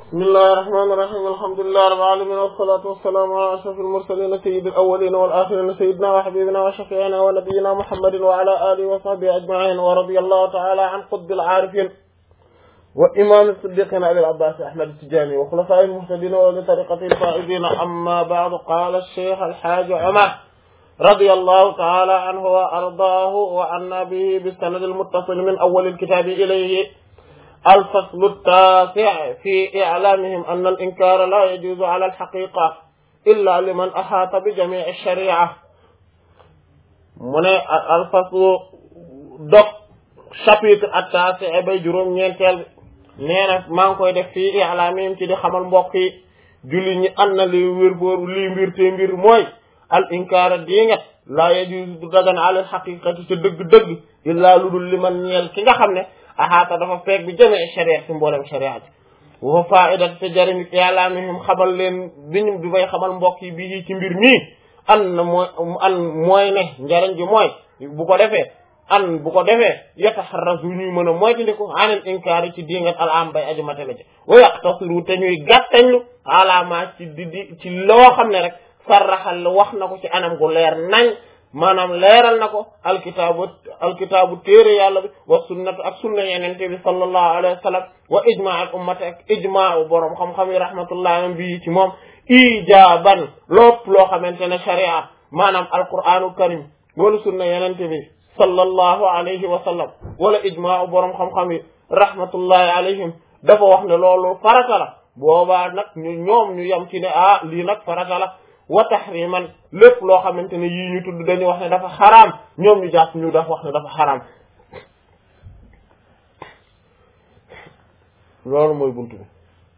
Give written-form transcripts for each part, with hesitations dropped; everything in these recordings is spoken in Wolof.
بسم الله الرحمن الرحيم الحمد لله رب العالمين والصلاة والسلام على أشرف المرسلين سيد الأولين والآخرين سيدنا وحبيبنا وشفيعنا ونبينا محمد وعلى آله وصحبه أجمعين ورضي الله تعالى عن قطب العارفين وإمام الصديقين أبي العباس أحمد التجاني وخلفاء المهتدين ولطريقة الفائزين. أما بعد، قال الشيخ الحاج عمر رضي الله تعالى عنه وأرضاه وعنا به بالسند المتصل من أول الكتاب إليه. الفصل التاسع في إعلامهم أن الإنكار لا يجوز على الحقيقة إلا لمن أحاط بجميع الشريعة. من الفصل دق chapitre التاسع bay juróom ñeenteel nee na maa ngi koy def fii i'laamihim ci di xamal mbokk yi julli ñi an na li wér booru lii mbir te mbir mooy al inkaara diingat laa yajuuzu du dagan ala xaqiqati ca dëgg-dëgg illaa lu dul li man ñeel ki nga xam ne axaata dafa feeg bi jamee sharia ci mboolem sharia ci wa fa'idat te jariñ i'laamihim xamal leen biñu bi bay xamal mbokk yi bii ci mbir mii an na mooy ne njariñ ji mooy bu ko defee yataharrazu ñuy mën a moytandiku anil inkaari ci dingat al am bay aju matale ci wa yaqtasiru te ñuy gàttañlu alaama ci loo xam ne rek sarraxal wax na ko ci anam gu leer nañ maanaam leeral na ko alkitaabu téere yàlla bi wa sunnatu ak sunna yenente bi sallallahu alayhi wa sallam wa ijmaa al ummati ak ijmaa boroom xam-xam yi rahmatullahi alayhim bi ci moom ijaaban lépp loo xamante ne sharia maanaam alqur'aanul karim wala sunna yenente bi sallallahu alayhi wa sallam wala ijmaa boroom xam-xam yi rahmatullahi alayhim dafa wax ne loolu farata la boobaa nag ñu yam ci ne lii nag farata la wa tahriman lépp loo xamante ne yii ñu tudd dañuy wax ne dafa xaraam ñoom ñu jàpp ñu dafa wax ne dafa xaraam. loolu mooy buntu bi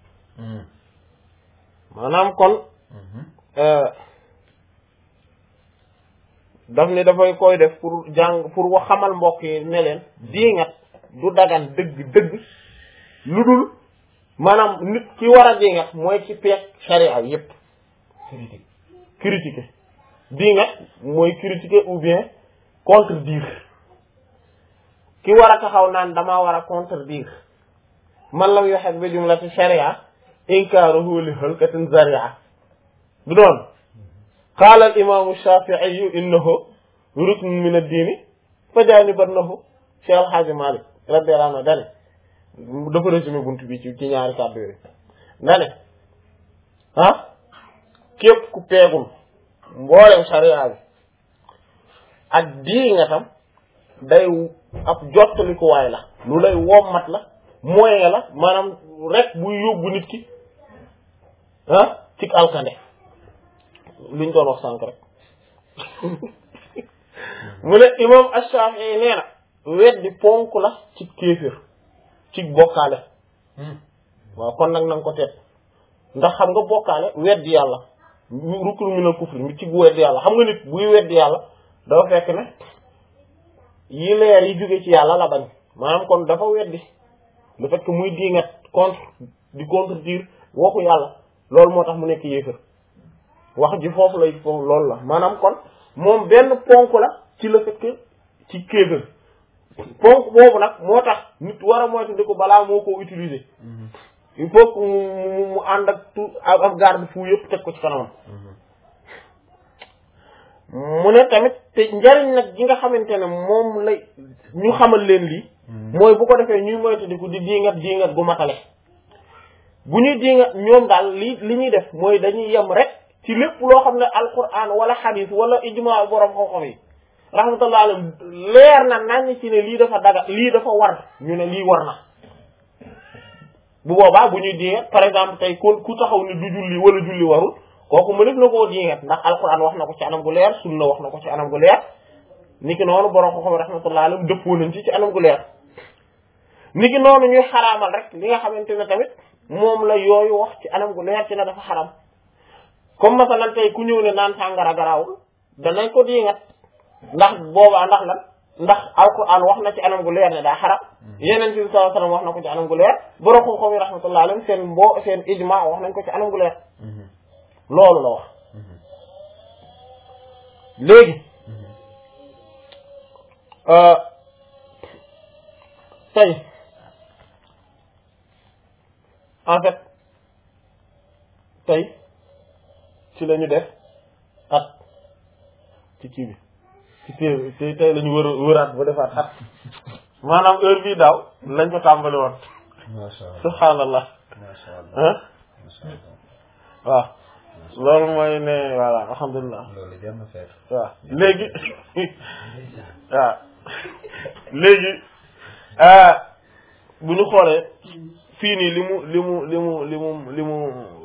maanaam kon daf ne dafay koy def pour wax xamal mbokk yi ne leen diingat du dagan dëgg lu dul maanaam nit ki war a diingat mooy ci peeg sharia yépp critiquer diingat mooy critiquer ou bien contredire ki war a taxaw naan damaa war a contredire man lam yuhib bi jumlati sharia inkaaruhu li halkatin zaria du doon qaala al imaamu Shaafi'i innahu ruknun min ad-diini fa jaanibannahu Cheikh El Hadj Malick radiyallahu anhu dane dafa résumé buntu bi ci ñaari kàddu yooyu dane képp ku peegul mboolem sharia bi ak diingatam day ab jottalikuwaay la lu lay wommat la moyen la maanaam rek buy yóbbu nit ki ci alkande luñ doon wax sànk rek mu ne imam Ash-Shafi'i nee na weddi ponk la ci kéefër ci bokkaale waaw kon nag nanga ko teet ndax xam nga bokkaale weddi yàlla rukun minal kufri mi ci weddi yàlla xam nga nit buy weddi yàlla dafa fekk ne yi leer yi jóge ci yàlla la bañ maanaam kon dafa weddi le fait que muy diingat contredire waxu yàlla loolu moo tax mu nekk yéefër wax ji foofu loolu la maanaam kon moom benn ponk la ci le fait que ci kéefër ponk boobu nag moo tax nit war a moytandiku balaa moo ko utiliser il faut que mu ànd ak tout ak garde-fou yëpp teg ko ci kanamam mu ne tamit te njariñ nag gi nga xamante ne moom lay ñu xamal leen lii mooy bu ko defee ñuy moytandiku di diingat gu matale bu ñuy diingat ñoom daal li ñuy def mooy dañuy yem rek ci lépp loo xam ne alquran wala hadith wala ijma borom xam-xam yi rahmatullah alayhi leer na nañ ci ne lii dafa daga lii dafa war ñu ne lii war na bu boobaa bu ñuy diingat par exemple tey ku taxaw ne du julli wala julli warul kooku mënef na koo diingat ndax alquran wax na ko ci anam gu leer sunna wax na ko ci anam gu leer niki noonu borom xam-xam rahmatullah alayhi dëppoo nañ ci anam gu leer niki noonu ñuy xaraamal rek li nga xamante ne tamit moom la yooyu wax ci anam gu leer ci ne dafa xaram comme masalan tey ku ñëw ne naan sàngara garaawul danañ ko diingat ndax boobaa ndax lan ndax alquran wax na ci anam gu leer ne daa xaram yeneen bi sallallahu alayhi wasallam wax na ko ci anam gu leer borom xam-xam yi rahmatullah alayhim seen ijma wax nañ ko ci anam gu leer loolu la wax léegi tey en fait tey ci lañu def at ci kii bi ci tey tey lañu wëraat ba defaat at maanaam heure bii daaw lañ ko tàmbali woon masha Allah subhaanallah masha Allah ah masha Allah waaw loolu mooy ne voilà alhamdulilah loolu jar na feet waaw léegi waaw léegi bu ñu xoolee fii nii li mu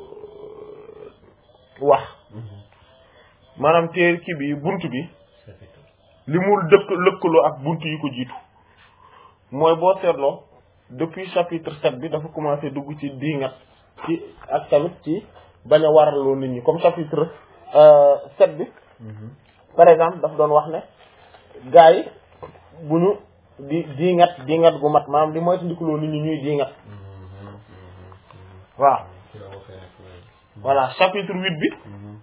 wax maanaam téer kii bi buntu bi li mu lëkkaloo ak buntu yi ko jiitu mooy boo seetloo depuis chapitre 7 bi dafa commencé dugg ci diingat ci ak tamit ci bañ a waraloo nit ñi comme chapitre 7 bi par exemple daf doon wax ne gars yi bu ñu diingat gu mat maanaam di moytu ndikuloo nit ñi ñuy diingat waaw voilà chapitre 8 bi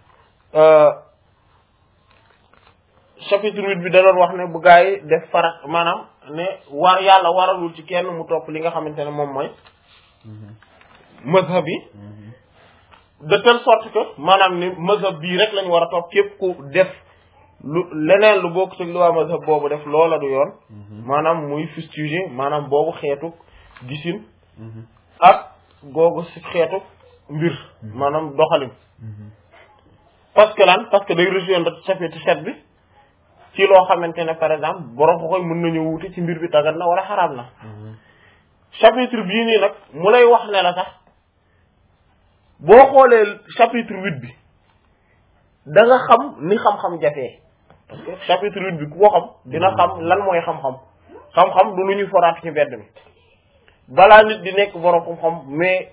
chapitre 8 bi da doon wax ne bu gars yi def farat maanaam ne yàlla waralul ci kenn mu topp li nga xamante ne moom mooy mazhab yi de telle sorte que maanaam ni mazhab bii rek lañu war a topp képp ku def leneen lu bokk ci lu waa mazhab boobu def loola du yoon maanaam muy fustiger maanaam boobu xeetu gisin ak googu ci xeetu mbir maanaam doxalin parce que day rejoindre chapitre 7 bi ci loo xamante ne par exemple borom ko koy mën nañu wuute ci mbir bi dagan na wala xaraam na chapitre bii nii nag mu lay wax ne la sax boo xoolee chapitre 8 bi da nga xam ni xam-xam jafee parce que chapitre 8 bi ku ko xam dina xam lan mooy xam-xam xam-xam du lu ñuy foraat ci mbedd mi balaa nit di nekk borom xam-xam mais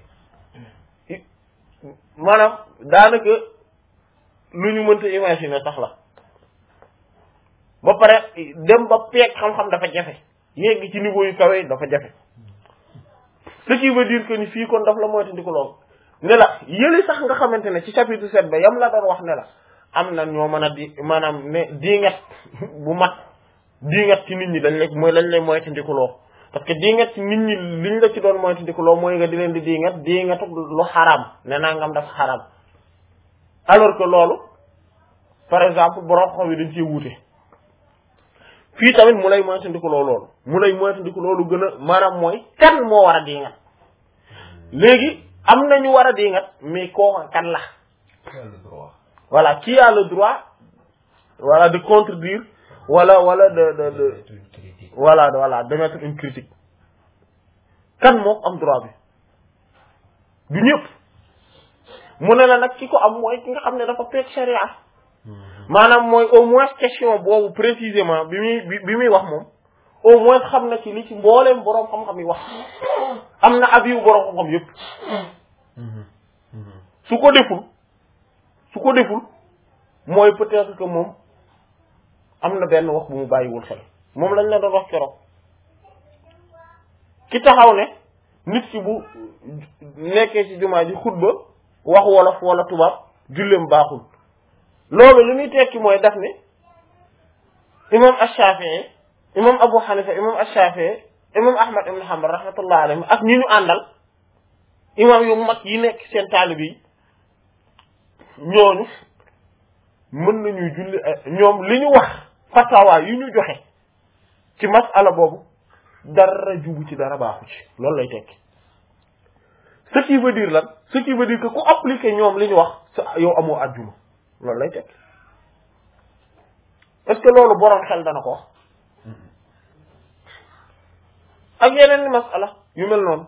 maanaam daanaka lu ñu mënta imaginer sax la ba pare dem ba peeg xam-xam dafa jafe yegg ci niveau yu kawe dafa jafe ce qui veut dire que ni fii kon daf la moytandiku lool ne la yële sax nga xamante ne ci chapitre 7 ba yam la doon wax ne la am na ñoo mën a di maanaam ne diingat bu mat diingat ci nit ñi lañ lay moytandiku loo parce que diingat ci nit ñi liñ la ci doon moytandiku loo mooy nga di leen di diingatu lu xaraam ne nangam dafa xaraam alors que loolu par exemple borom xam yi dañ ciy wuute fii tamit mu lay moytandiku loolu mu lay moytandiku loolu gën a maanaam mooy kan moo war a diingat léegi am na ñu war a diingat mais kooku kan la voilà qui a le droit voilà de contredire voilà de voilà de mettre une critique kan moo am droit bi du ñëpp mu ne la nag ki ko am mooy ki nga xam ne dafa peeg sharia maanaam mooy au moins question boobu précisément bi muy wax moom au moins xam na ci li ci mbooleem boroom xam-xam yi wax am na avis yu boroom xam-xam yëpp su ko deful mooy peut-être que moom am na benn wax bu mu bàyyiwul xel moom lañ la doon wax keroog ki taxaw ne nit ki bu nekkee ci jumaa ji xutba wax wolof wala tubaab julleem baaxul loolu li muy tekki mooy daf ne imam Ash-Shafi'i imam Abu Hanifa imam Ash-Shafi'i imam Ahmad ibn Hanbal rahmatullah alayhi ak ñi ñu àndal imam yu mag yi nekk seen taalib yi ñooñu mën nañuy julli ñoom li ñu wax fatawa yu ñu joxe ci masala boobu dara jubu ci dara baaxu ci loolu lay tekki ce qui veut dire lan ce qui veut dire que ku appliquer ñoom li ñu wax sa yow amoo àjjuma loolu lay tekki est-ce que loolu boroom xel dana ko wax ak yeneen ni masala yu mel noonu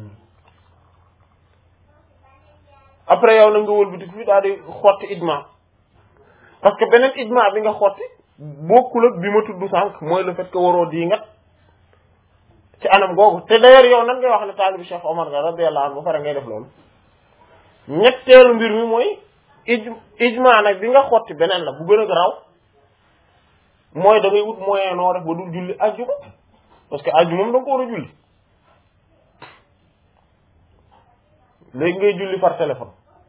après yow na nga wëlbati fi daal di xotti ijma parce que beneen ijma bi nga xotti bokkul ak bi ma tudd sànq mooy le fait que waroo diingat ci anam googu te d'ailleurs yow nan ngay wax ne taalibi Cheikh Omar nga radiyallahu anhu ba pare ngay def loolu ñetteelu mbir mi mooy ijma nag bi nga xotti beneen la bu gën a garaaw mooy da ngay wut moyen noo def ba dul julli ajjuma parce que ajjuma moom da nga ko war a julli léegi ngay julli par téléphone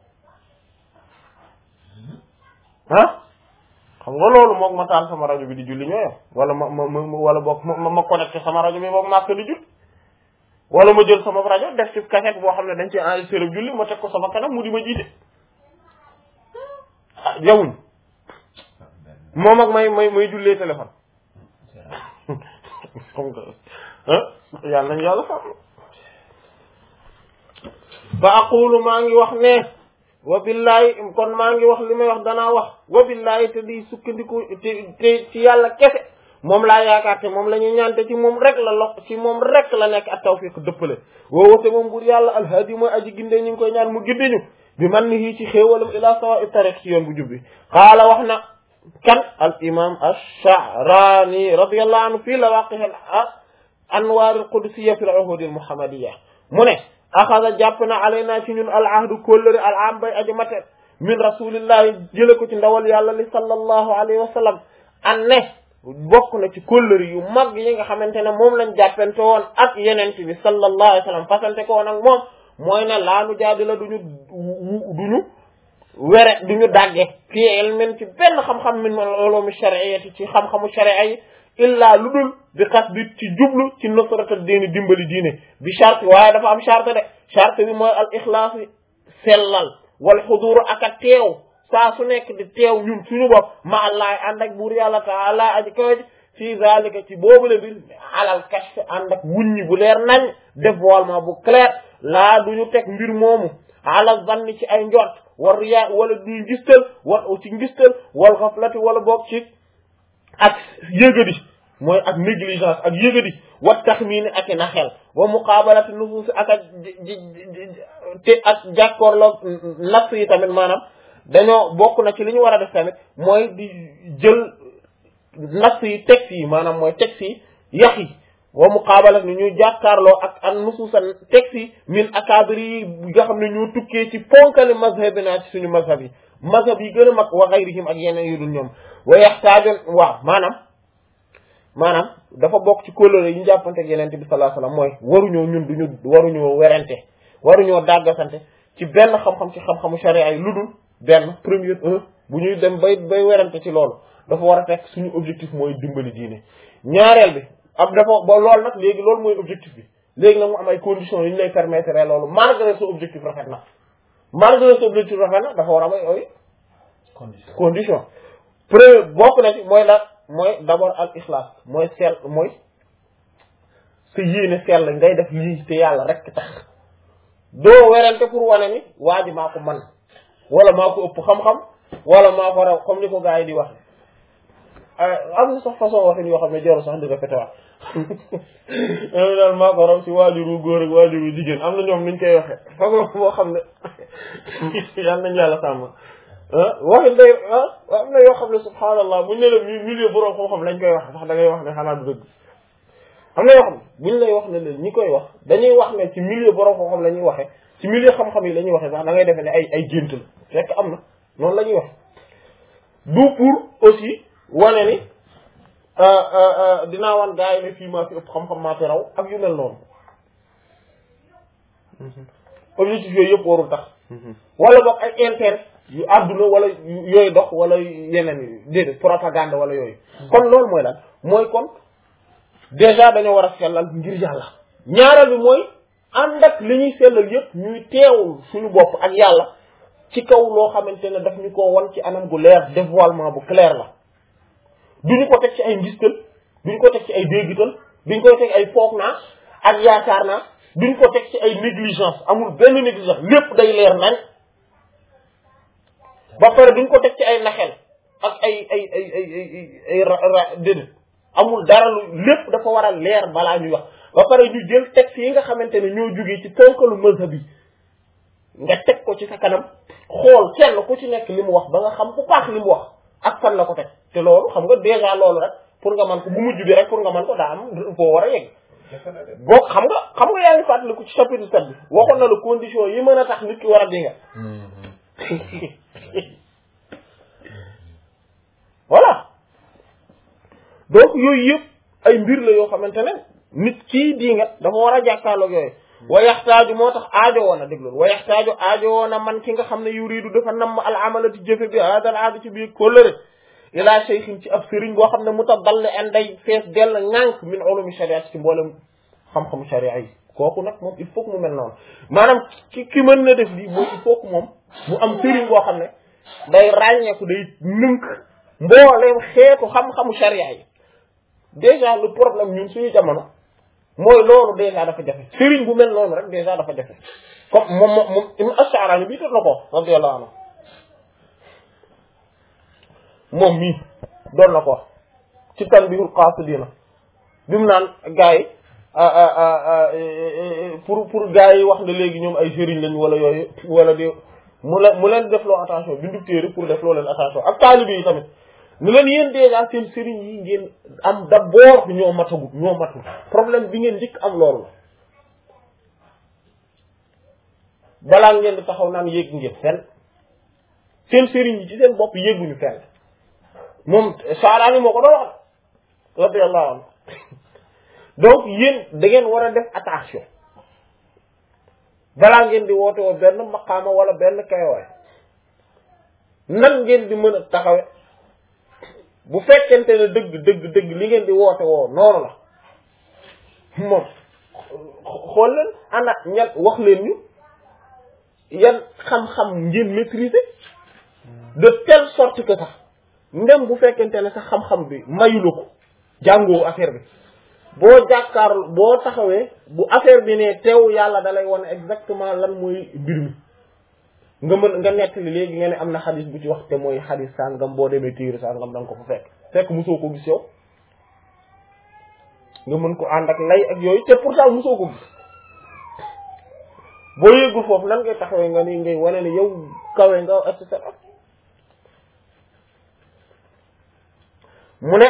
ah xam nga loolu moog ma taal sama rajo bi di julli ñooyam wala wala boog ma connecté sama rajo bi boog maak di julli wala ma jël sama rajo def ci cassette boo xam ne dañ ci enregistré julli ma teg ko sama kanam mu di ma jiite jawuñ moom ak may jullee téléphone xam nga yàlla nañu yàlla xam fa aqulu maa ngi wax ne wa billahi kon maa ngi wax li may wax danaa wax wa billahi te di sukkandiku te ci yàlla kese moom laa yaakaar te moom la ñuy ñaante ci moom rek ci moom rek la nekk ak tawfiq dëppale woowote moom bur yàlla alhaadi mooy aji gindee ñu ngi koy ñaan mu gindeñu bi man ni hii ci xéewalam ila sawa'i tariq ci yoon bu jubbi qaala wax na kan al imam ash-Sha'rani radiyallahu anhu fii lawaqih anwaar al-qudsiyya fi al-uhud al-muhammadiyya mu ne axada jàpp na alayna ci ñun al ahdu kóllëre al am bay aji mate min rasulillahi jële ko ci ndawal yàlla li sallallahu alayhi wa sallam an ne bokk na ci kóllëre yu mag yi nga xamante ne moom lañ jàppante woon ak yenente bi sallallahu alayhi wa sallam fasante ko woon ak moom mooy ne laanu jaadi la duñu dàgge fii ilmin ci benn xam-xam min ulumi shar'iyyati ci xam-xamu sharia yi illa lu dul bi xas bi ci jublu ci nusrata diini dimbali diine bi charte waaye dafa am charte de charte bi mooy al ixlaas sellal wal xuduuru ak a teew saa su nekk di teew ñun suñu bopp ma allahi ànd ak buur yàlla taala aji kawaji fii zalika ci boobule bir alal kashf ànd ak wuññi bu leer nañ dévoilement bu clair laa duñu teg mbir moomu ala zanni ci ay njort war riyaa wala duñu ngistal ci ngistal wal xaflati wala boog ci ak yëgadi mooy ak négligence ak yëgadi wa taxmiini ak na xel wa muqaabalati nufuus ak ak jàkkoorloo nafs yi tamit maanaam dañoo bokk na ci li ñu war a def tamit mooy di jël nafs yi texte yi maanaam mooy texte yi yax yi wa muqaabalati ni ñuy jàkkaarloo ak an nufuusa texte yi min akaabir yi nga xam ne ñoo tukkee ci ponkali mazhabina ci suñu mazhab yi gën a mag wa gayrihim ak yeneen yu dul ñoom wa yaxtaajoon waaw maanaam dafa bokk ci kóllëre yi ñu jàppante ak yeneen bi sallallahu alayhi wasallam mooy waruñoo werante waruñoo dàggasante ci benn xam-xam ci xam-xamu sharia yi lu dul benn premier bu ñuy dem bay werante ci loolu dafa war a fekk suñu objectif mooy dimbali diine ñaareel bi ba loolu nag léegi loolu mooy objectif bi léegi nag mu am ay conditions yu ñu lay permettre loolu malgré sa objectif rafet na dafa war a am ay condition premier bokk na ci mooy d'abord al ikhlas mooy sa yéene sell ngay def lii te yàlla rek tax doo werante pour wane ni waa ji maa ko man wala maa ko ëpp xam-xam wala maa ko raw comme ni ko gars yi di wax am na sax façon waxin yoo xam ne jarul sax di répété waat daal maa ko raw si waajuru góor ak waajuru jigéen am na ñoom niñ koy waxee façon boo xam ne yal nañu yàlla sàmm waxin day am na yoo xam ne subhaanallah buñ ne la milieu borom xam-xam lañ koy wax sax da ngay wax ne xanaa du dëgg am na yoo xam ne buñ lay wax ne la ñi koy wax dañuy wax ne ci milieu borom xam-xam la ñuy waxee ci milieu xam-xam yi la ñuy waxee sax da ngay defee ne ay gént la fekk am na noonu la ñuy wax du pour aussi wane ni dinaa wan gars yi ne fii maa fi ëpp xam-xam maa fi raw ak yu mel noonu objectif yooyu yëpp warul tax wala boog ay intérêt yu àdduna wala yooyu dox wala yeneen yi déedéet propagande wala yooyu kon loolu mooy lan mooy kon déjà dañoo war a sellal ngir yàlla ñaareel bi mooy ànd ak li ñuy sellal yëpp ñuy teewul suñu bopp ak yàlla ci kaw loo xamante ne daf ñu ko wan ci anam gu leer dévoilement bu clair la duñu ko teg ci ay ngistal duñu ko teg ci ay déggital duñu koy teg ay foog naa ak yaakaar naa duñu ko teg ci ay négligence amul benn négligence lépp day leer nañ ba pare duñ ko teg ci ay naxel ak ay déedéet amul dara lu lépp dafa war a leer balaa ñuy wax ba pare ñu jël texte yi nga xamante ne ñoo jógee ci ponkalu mazhab bi nga teg ko ci sa kanam xool kenn ku ci nekk li mu wax ba nga xam bu baax li mu wax ak fan la ko teg te loolu xam nga déjà loolu rek pour nga mën ko bu mujj bi rek pour nga mën ko daa am foo war a yegg boo xam nga yaa ngi fàttaliku ci chapitre 7 bi waxoon na la condition yi mën a tax nit ki war a dinga voilà donc yooyu yëpp ay mbir la yoo xamante ne nit kii dinga dafa war a jàkkaarloog yooyu wa yaxtaaju moo tax aajo woon a dégloolu wa yaxtaaju aajo woon a man ki nga xam ne yuridu dafa namm al amalati jëfe bi hadal aada ci biir kóllëre ila cheikhin ci ab sëriñ boo xam ne mutadall en day fees dell ŋànk min ulumi shariat ci mboolem xam-xamu sharia yi kooku nag moom il faut que mu mel noonu maanaam ki mën na def lii mooy il faut que moom mu am sëriñ boo xam ne day ràññeeku day nënk mbooleem xeetu xam-xamu sharia yi déjà le problème ñun suñu jamono mooy loolu déjà dafa jafe sëriñ bu mel noonu rek déjà dafa jafe comme moom Ibn Ash'ari bii tot na ko radiyallahu anhu moom mii doon na ko wax ci Tanbihul Qasidina bi mu naan gars yi pour gars yi wax ne léegi ñoom ay sëriñ lañ wala yooyu wala di mu leen def loo attention bindu téere pour def loo leen attention ak taalibe yi tamit ni leen yéen déjà seen sëriñ yi ngeen am d'abord ñoo matul problème bi ngeen njëkk am loolu la balaa ngeen di taxaw naan yéeg ngeen fenn seen sëriñ yi ci seen bopp yéeguñu fenn moom Saaraani moo ko doon wax radiyallahu anhu donc yéen da ngeen war a def attention balaa ngeen di woote woo benn maqaama wala benn kayawaay nan ngeen di mën a taxawe bu fekkente ne dëgg li ngeen di woote woo noonu la moom xool leen ana ñan wax leen ñu yan xam-xam ngeen maîtriser de telle sorte que sax ndem bu fekkente ne sax xam-xam bi mayula ko jàngoo affaire bi boo jàkkaarlu boo taxawee bu affaire bi ne teew yàlla da lay wane exactement lan mooy mbir mi nga nettali léegi nga ne am na xadis bu ci wax te mooy xadis sàngam boo demee téere sàngam da nga ko fa fekk mosoo ko gis yow nga mën ko ànd ak lay ak yooyu te pourtant mosoo ko gis boo yëgul foofu nan ngay taxawee nga ni ngay wane ne yow kawe nga et cetera mu ne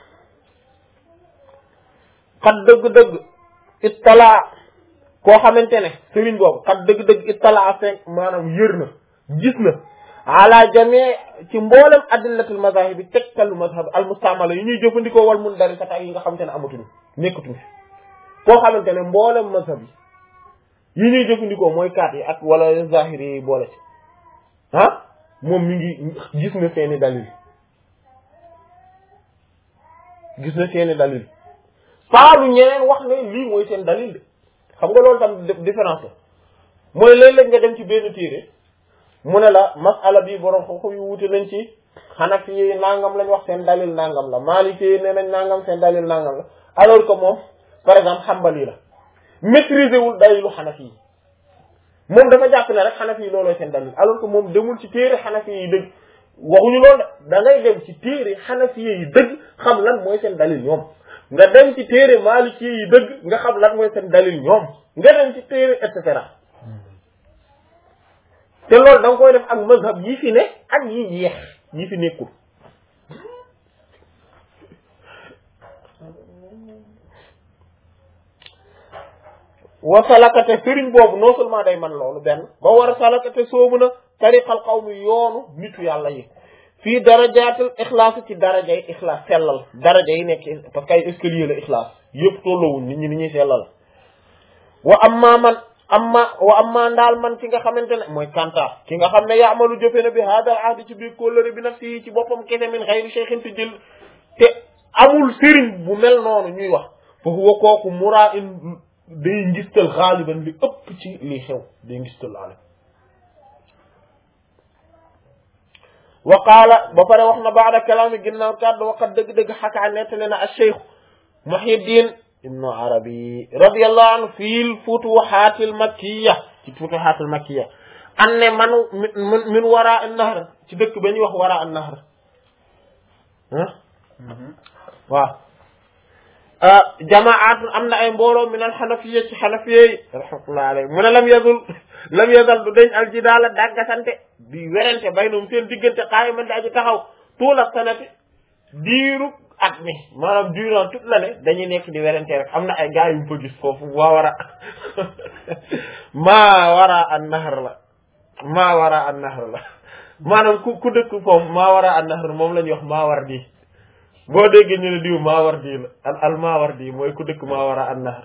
xat dëgg-dëgg ittala koo xamante ne sëriñ boobu xat dëgg-dëgg ittala fekk maanaam yër na gis na ala jamee ci mboolem adillatul mazahib bi tegtalu mazhab al mustamala yi ñuy jëfandikoo wal mun dari sata yi nga xamante ne amatuñu nekkatuñu koo xamante ne mboolem mazhab yi ñuy jëfandikoo mooy kaat yi ak wala zahiri yi boole ci moom mi ngi gis na seeni dalil paalu ñeneen wax ne lii mooy seen dalil de xam nga loolu tam différence la mooy léeg-léeg nga dem ci benn téere mu ne la masala bi borom xam-xam yu wuute nañ ci Hanafi yi nangam lañ wax seen dalil nangam la Maliki yi nee nañ nangam seen dalil nangam la alors que moom par exemple Hanbali la maîtriser wul dalilu Hanafi yi moom dafa jàpp ne rek Hanafi yi looloo seen dalil alors que moom demul ci téere Hanafi yi dëgg waxuñu loolu de da ngay dem ci téere Hanafi yi dëgg xam lan mooy seen dalil ñoom nga dem ci téere Maliki yi dëgg nga xam lan mooy seen dalil ñoom nga dem ci téere et cetera te loolu da nga koy def ak mazhab yi fi ne ak yi jeex yi fi nekkul wa salakate sëriñ boobu non seulement day man loolu benn ba war a salakate soobu na tariqal qawmi yoonu nitu yàlla yi fii darajaatul ixlaas ci darajay ixlaas sellal daraja yi nekk parce que ay escalier la ixlaas yëpp tolloowuñ nit ñi ni ñuy sellal wa amma ndaal man ki nga xamante ne mooy kanta ki nga xam ne yaamalu jëfe na bi hadal ahdi ci biir kóllëre bi nafsi ci boppam kese min xayri cheikhin te jël te amul sëriñ bu mel noonu ñuy wax fa huwa kooku muraa in day ngistal xaaliban li ëpp ci li xew day ngistal laale wa qaala ba pare wax na baada kalaami ginnaaw kàddu waqat dëgg-dëgg xakaa nettali na acheikh Muhyiddin ibnu Arabi radiyallahu anhu fil futuhaatil makkiya ci futuhaatil makkiya an ne min wara an-nahr ci dëkk ba ñuy wax wara an-nahr waaw jamaat am na ay mbooloo min al xanafiya ci xanafiya yi rahmatullahi alayhi mu ne lam yazal du deñ al jidaala dàggasante di werante baynum seen diggante qaayiman di aji taxaw tuula sanati diiru at mi maanaam durant toute l'année dañuy nekk di werante rek am na ay gars yu fa gis foofu maa wara an-nahr la maanaam ku dëkk foofu maa wara an-nahr moom la ñuy wax Maawardi boo déggee ñu ne diw Maawardi la al Maawardi mooy ku dëkk maa wara an-nahr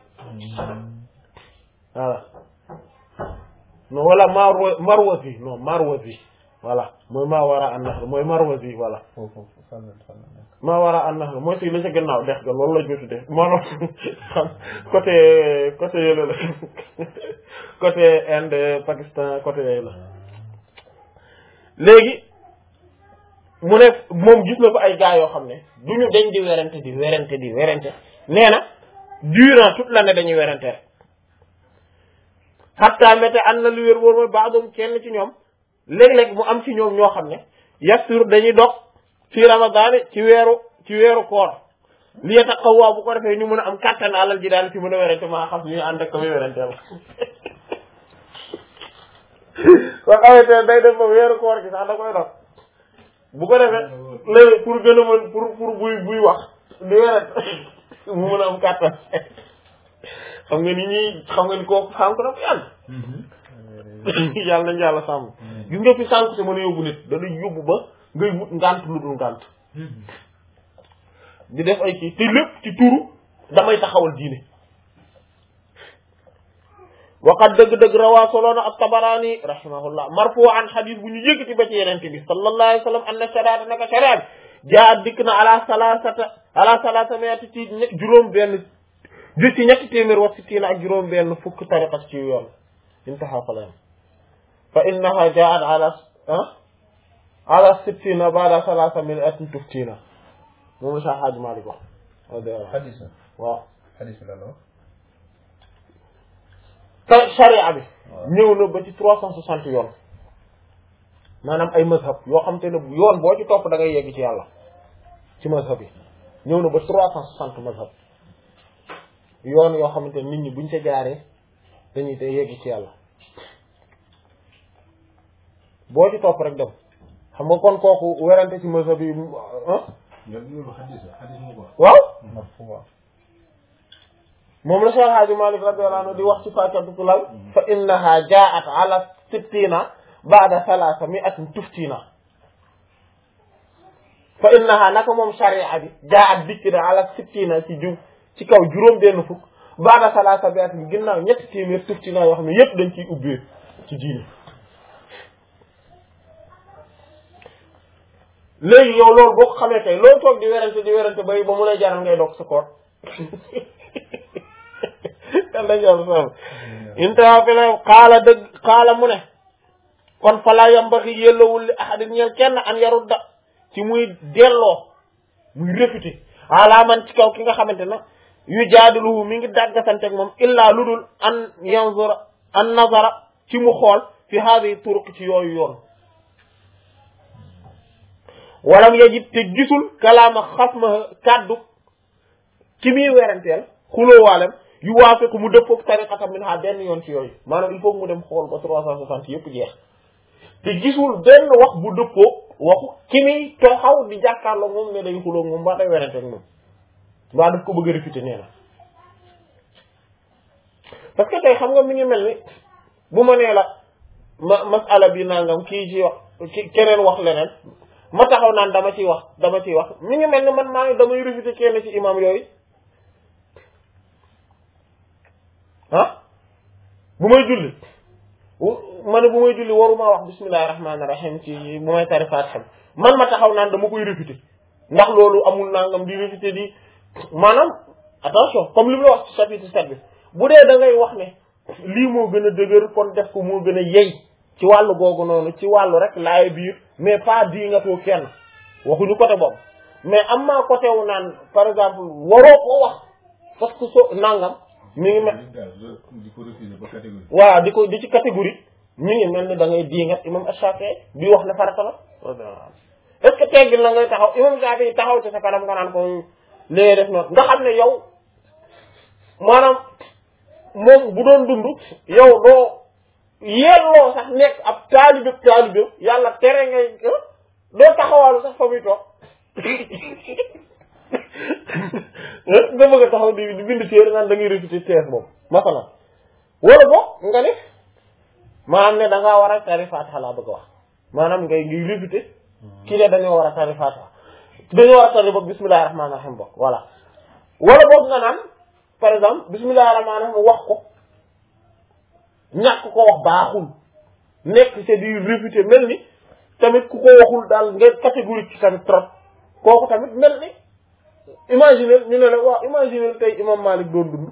voilà non wala Marwazi non Marwazi voilà mooy maa wara an-nahr mooy Marwazi voilà maa wara an-nahr mooy si la ca gannaaw dex ga loolu la jotu def maanaam xam côté yële la côté Inde Pakistan côté yooyu la léegi mu ne moom gis na fa ay gars yoo xam ne duñu dañ di werante nee na durant toute l'année dañuy werante rek xatta mété an na lu wér wóor mooy baadum kenn ci ñoom léeg-léeg mu am ci ñoom ñoo xam ne yastur dañuy dog ci ramadaani ci weeru koor li yataqawwa bu ko defee ñu mën a am kàttan alal ji daal ci mën a werante maa xam ñu ànd ak ko muy weranteel kon xamante day def ba weeru koor gi sax da koy dog bu ko defee léegi pour gën a mën pour buy wax di werante mu mën a am kàttan xam nga ni kooku sànk na ko yàlla nañ yàlla sàmm gis nga fi sànk te mën a yóbbu nit da lay yóbbu ba ngay wut ngànt lu dul ngànt di def ay kii te lépp ci turu damay taxawal diine waqat dëgg-dëgg rawaa soloona at-Tabarani rahimahullah marfu'an xadis bu ñu yëkkati ba ci yenente bi sallallahu alayhi wa sallam anna shariata naka shariat jaa dikk na ala salasa meeti ci juróom benn di ci ñetti téeméer wa sittina ak juróom benn fukk tariqa ci yoon intaha falam fa innaha jaat ala sittina ba'da salasa mi'atin tuftina moom Cheikh Hadji Malick wax xadis waaw xadis bi la la wax te charia bi ñëw na ba ci 360 yoon maanaam ay mazhab yoo xam te ne yoon boo ci topp da ngay yegg ci yàlla ci mazhab yi ñëw na ba 360 mazhab yoon yoo xamante ne nit ñi buñ ca jaaree dañuy te yegg ci yàlla boo ci topp rek dem xam nga kon kooku werante ci mazhab yi waaw moom la Cheikh Hadji Malick radiyallahu anhu di wax ci Faakihatu Tulal fa innaha jaat ala sittina ba'da salasa mi'atin tuftina fa innaha naka moom sharia bi jaat dikk na ala sittina ci kaw juróom benn fukk ba'da salasa mi'atin ginnaaw ñetti téeméer tuftina yoo xam ne yépp dañ ciy ubbee ci diine léegi yow loolu boo ko xamee tey loo toog di werante bay ba mu lay jaral ngay dog sa koor intaha fi la xaala mu ne kon fala yambaxi yellowul li ahadin ñeel kenn an yarudda ci muy delloo muy réfuté ala man ci kaw ki nga xamante na yu jaadiluhu mi ngi dàggasante ak moom illaa lu dul an yanzura an nazara ci mu xool fi hadi turuq ci yooyu yoon walam yajib te gisul kalaama xasma kàddu ki muy weranteel xulóowaalem yu waafiqu mu dëppook tariqatam min ha benn yoon ci yooyu maanaam il faut mu dem xool ba 360 yëpp jeex te gisul benn wax bu dëppook waxu ki muy taxaw di jàkkaarloo moom ne day xulóog moom mbaa day werante ak moom mbaa daf ko bëgg a réfuté nee na parce que tey xam nga mi ngi mel ni bu ma nee la masala bi nangam kii ci wax keneen wax leneen ma taxaw naan dama ciy wax mi ngi mel ni man maa ngi damay réfuté kenn ci imam yooyu bu may julli ma ne bu may julli waruma wax bismillahir rahmanir rahim ci bu may tari Fatiha man ma taxaw naan dama koy réfuté ndax loolu amul nangam di réfuté di maanaam attention comme li mu la wax ci chapitre 7 bi bu dee da ngay wax ne lii moo gën a dëgër kon def ko moo gën a yey ci wàllu googu noonu ci wàllu rek laay biir mais pas di nga too kenn waxuñu côté boobu mais am maa côté wu naan par exemple waroo ko wax parce que so nangam mi ngi mel voilà di ci catégorie mi ngi mel ni da ngay di nga imam Shafi'i bi wax ne farata la est-ce que teggil la ngay taxaw imam Shafi'i taxaw ci sa kanam nga naan ko léegi def noonu nga xam ne yow maanaam moom bu doon dund yow doo yelloo sax nekk ab taalibe yàlla tere ngay doo taxawaalu sax fa muy toog nga bëgg a taxaw di bind téere naan da ngay réfuté thèse boobu masalan wala boog nga ne maanaam ne da ngaa war a tari Fatiha laa bëgg a wax maanaam ngay réfuté kii ne dañoo war a tari Fatiha dañoo war a tari boog bismillahir rahmanir rahim boog voilà wala boog nga naan par exemple bismillahir rahmanir rahim wax ko ñàkk ko wax baaxul nekk c'est di réfuté mel ni tamit ku ko waxul daal nga catégorique ci tamit trop kooku tamit mel ni imaginer ñu ne la waaw imaginer tey imam Malik doon dund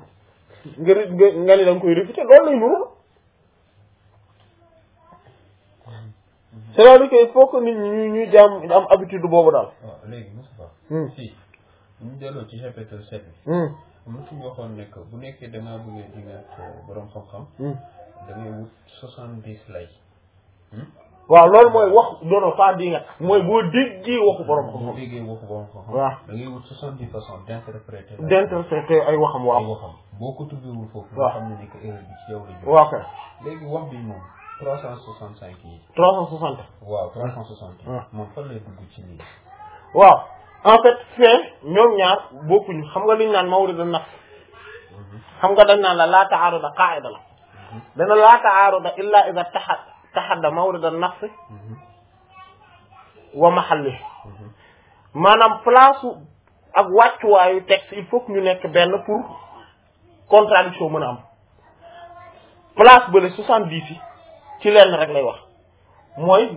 nga ni da nga koy réfuté loolu lay nuru c'est-à-dire que il faut que nit ñi ñuy jàmm am habitude boobu daal. waaw léegi Moustapha. fii ñu delloo ci chapitre 7 bi. am na fu ñu waxoon ne que bu nekkee damaa bëggee dinga borom xam-xam. da ngay wut 70 lay. waaw loolu mooy wax non pas di nga mooy boo déggee waxu borom xam-xam. boo déggee waxu borom xam-xam. waaw da ngay wut 70 façons d'interpréter. d'interpréter ay waxam waaw. ay waxam boo ko tuddeewul foofu. waaw nga xam ne ni que erreur bi ci yow la jógee. waaw kay. léegi wax bi moom 365 yi. 360. waaw 360. waaw moom fan lay dugg ci lii. waaw en fait fee ñoom ñaar bokkuñu xam nga liñ naan mawridu nafs xam nga dañ naan la laa ta'aruda qaa'ida la dana laa ta'aruda illa idha tahadda mawridu nafs wa mahalli maanaam place ak wàccuwaayu texte il faut que ñu nekk benn pour contradiction mën a am place bële 70 yi ci lenn rek lay wax mooy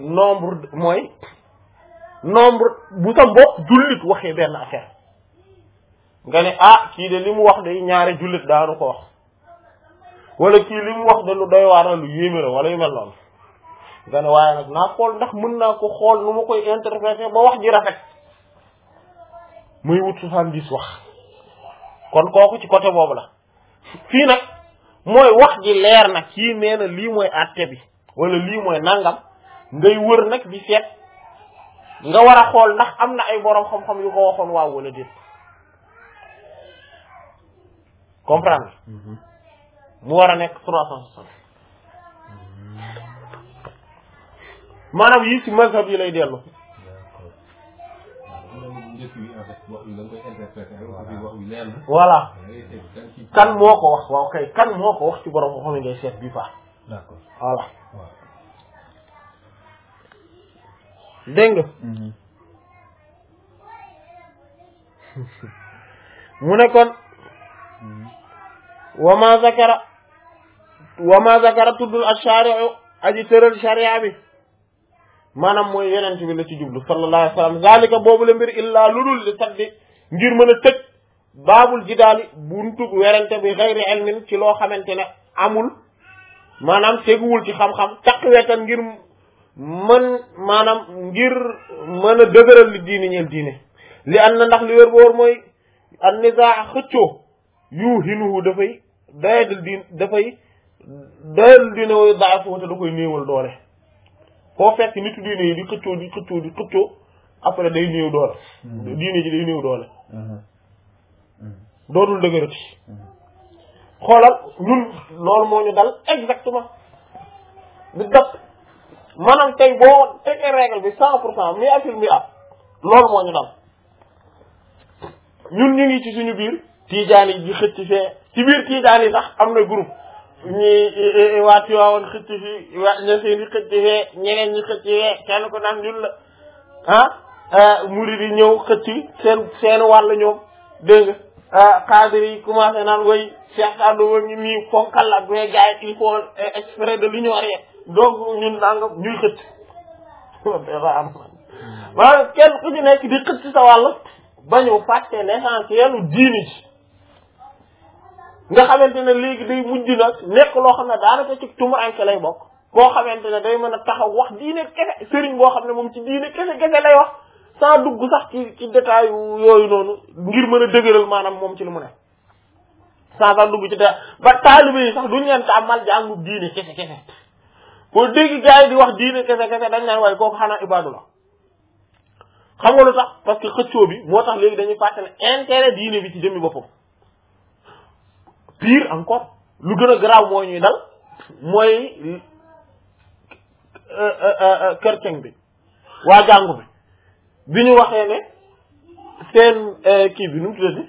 nombre bu sa mbokk jullit waxee benn affaire nga ne kii de li mu wax de ñaari jullit daanu ko wax wala kii li mu wax de lu doy waar lu yéeme la wala yu mel noonu nga ne waaye nag naa xool ndax mën naa ko xool nu ma koy interpréter ba wax ji rafet muy wut 70 wax kon kooku ci côté boobu la fii nag mooy wax ji leer na kii nee na lii mooy àtte bi wala lii mooy nangam ngay wër nag di seet nga war a xool ndax am na ay boroom xam-xam yu ko waxoon waaw wala déet comprendre mu war a nekk 360 maanaam yii ci mazhab yi lay dellu. voilà kan moo ko wax waaw kay kan moo ko wax ci boroom xam-xam yi ngay seet bii faa. d'accord voilà. dégg nga mu ne kon wa ma zakara tuddul ash-shari'u aji tëral sharia bi maanaam mooy yenent bi la ci jublu sallallahu alayhi wa sallam zalika boobu la mbir illaa ludul li saddi ngir mën a tëj baabul jidaali buntug werante bi ghayri ilmin ci loo xamante ne amul maanaam teguwul ci xam-xam taqwetan ngir ngir mën a dëgëral li diine ñeel diine li an na ndax li wér boor mooy an nizaa xëccoo yu hinuhu dafay doyadal diine wooyu daafu te da koy néewal doole foo fekk nitu diine yi di xëccoo après day néew doole diine ji day néew doole dootul dëgërati xoolal ñun loolu moo ñu dal exactement di dab maanaam tey boo tegee règle bi 100% mi afil mi loolu moo ñu dal ñun ñu ngi ci suñu biir tiijaan yi di xëcc fee ci biir tiijaan yi sax am na groupe ñi waa Tiwaawan xëcc fii waa ñaseen yi xëcc fee ñeneen ñi xëcc fee kenn ko naan ñun la murid yi ñëw xëcc seen wàll ñoom dégg nga cadre yi commencé naan way Cheikh Sadou wa ngi nii fonkal la mais gars yi il faut exprès de l'ignorer donc ñun nangam ñuy xëcc maanaam kenn ku ci nekk di xëcc sa wàll ba ñu fàtte l'essentiel diini ji nga xamante ne léegi day mujj nag nekk loo xam ne daanaka ci tumuranke lay bokk koo xamante ne day mën a taxaw wax diine kese sëriñ boo xam ne moom ci diine kese lay wax sans dugg sax ci détail yooyu noonu ngir mën a dëgëral maanaam moom ci lu mu ne sans sax dugg ci détail ba taalibe yi sax duñ leen tàmmal jàngu diine kese boo dégg gars yi di wax diine kese dañ naan waaye kooku xanaa ibaadu la xam nga lu tax parce que xëccoo bi moo tax léegi dañuy fàttali intérêt diine bi ci jëmmi boppam pire encore lu gën a garaaw moo ñuy dal mooy chrétien bi waa jàngu bi ñu waxee ne seen kii bi nu mu tuddati